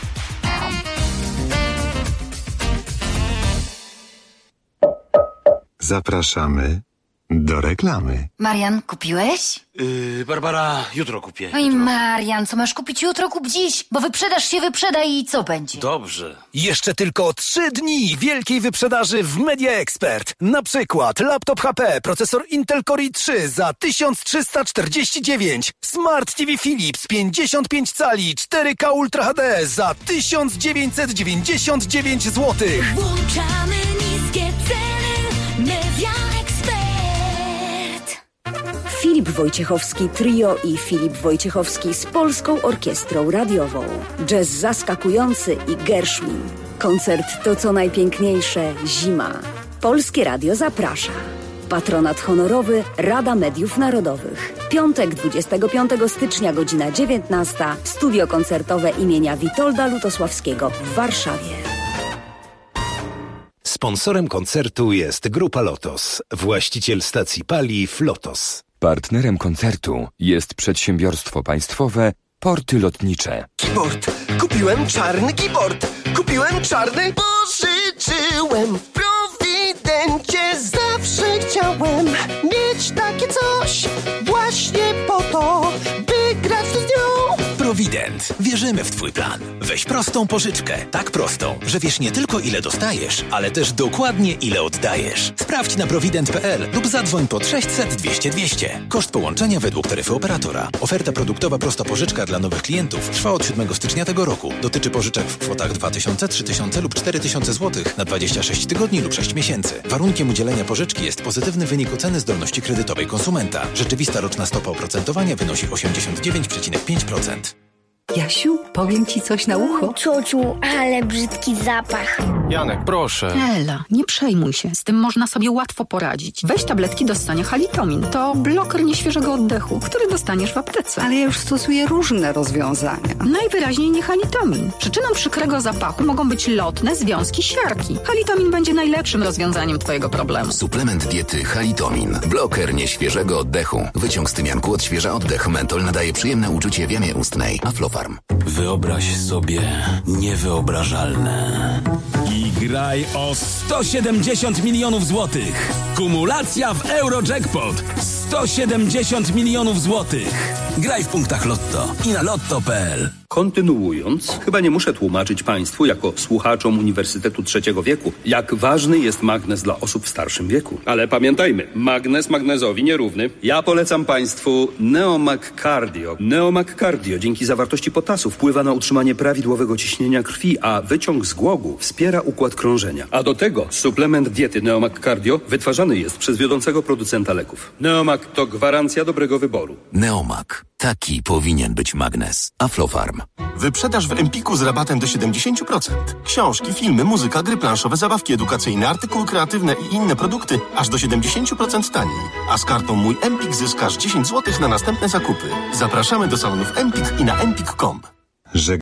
Zapraszamy do reklamy. Marian, kupiłeś? Yy, Barbara, jutro kupię. Oj, Marian, co masz kupić jutro, kup dziś, bo wyprzedaż się wyprzeda i co będzie? Dobrze. Jeszcze tylko trzy dni wielkiej wyprzedaży w Media Expert. Na przykład laptop H P, procesor Intel Core i trzy za tysiąc trzysta czterdzieści dziewięć, Smart T V Philips pięćdziesiąt pięć cali cztery K Ultra H D za tysiąc dziewięćset dziewięćdziesiąt dziewięć złotych. Włączamy niskie ceny Media Expert. Filip Wojciechowski Trio i Filip Wojciechowski z Polską Orkiestrą Radiową. Jazz zaskakujący i Gershwin. Koncert to co najpiękniejsze zima. Polskie Radio zaprasza. Patronat honorowy Rada Mediów Narodowych. Piątek dwudziestego piątego stycznia, godzina dziewiętnasta. Studio koncertowe imienia Witolda Lutosławskiego w Warszawie. Sponsorem koncertu jest Grupa Lotos, właściciel stacji paliw Lotos. Partnerem koncertu jest przedsiębiorstwo państwowe Porty Lotnicze. Keyboard! Kupiłem czarny keyboard! Kupiłem czarny! Pożyczyłem w Prowidencie! Zawsze chciałem mieć takie coś właśnie po to, by grać z nią! Prowident. Wierzymy w Twój plan. Weź prostą pożyczkę. Tak prostą, że wiesz nie tylko ile dostajesz, ale też dokładnie ile oddajesz. Sprawdź na prowident kropka p l lub zadzwoń pod sześćset dwieście dwieście. Koszt połączenia według taryfy operatora. Oferta produktowa prosta pożyczka dla nowych klientów trwa od siódmego stycznia tego roku. Dotyczy pożyczek w kwotach dwa tysiące, trzy tysiące lub cztery tysiące złotych na dwadzieścia sześć tygodni lub sześć miesięcy. Warunkiem udzielenia pożyczki jest pozytywny wynik oceny zdolności kredytowej konsumenta. Rzeczywista roczna stopa oprocentowania wynosi osiemdziesiąt dziewięć przecinek pięć procent. Jasiu, powiem ci coś na ucho. Ciociu, ale brzydki zapach. Janek, proszę. Ela, nie przejmuj się. Z tym można sobie łatwo poradzić. Weź tabletki do ssania Halitomin. To bloker nieświeżego oddechu, który dostaniesz w aptece. Ale ja już stosuję różne rozwiązania. Najwyraźniej nie Halitomin. Przyczyną przykrego zapachu mogą być lotne związki siarki. Halitomin będzie najlepszym rozwiązaniem twojego problemu. Suplement diety Halitomin. Bloker nieświeżego oddechu. Wyciąg z tymianku odświeża oddech. Mentol nadaje przyjemne uczucie w jamie ustnej. Aflofarm. Wyobraź sobie niewyobrażalne. I graj o sto siedemdziesiąt milionów złotych. Kumulacja w Eurojackpot. sto siedemdziesiąt milionów złotych. Graj w punktach Lotto i na lotto kropka p l. Kontynuując, chyba nie muszę tłumaczyć Państwu, jako słuchaczom Uniwersytetu Trzeciego Wieku, jak ważny jest magnez dla osób w starszym wieku. Ale pamiętajmy, magnez magnezowi nierówny. Ja polecam Państwu Neomag Cardio. Neomag Cardio dzięki zawartości potasu wpływa na utrzymanie prawidłowego ciśnienia krwi, a wyciąg z głogu wspiera układ krążenia. A do tego suplement diety Neomag Cardio wytwarzany jest przez wiodącego producenta leków. Neomag to gwarancja dobrego wyboru. Neomag. Taki powinien być magnez. Aflofarm. Wyprzedaż w Empiku z rabatem do siedemdziesiąt procent. Książki, filmy, muzyka, gry planszowe, zabawki edukacyjne, artykuły kreatywne i inne produkty aż do siedemdziesiąt procent taniej. A z kartą Mój Empik zyskasz dziesięć złotych na następne zakupy. Zapraszamy do salonów Empik i na empik kropka com.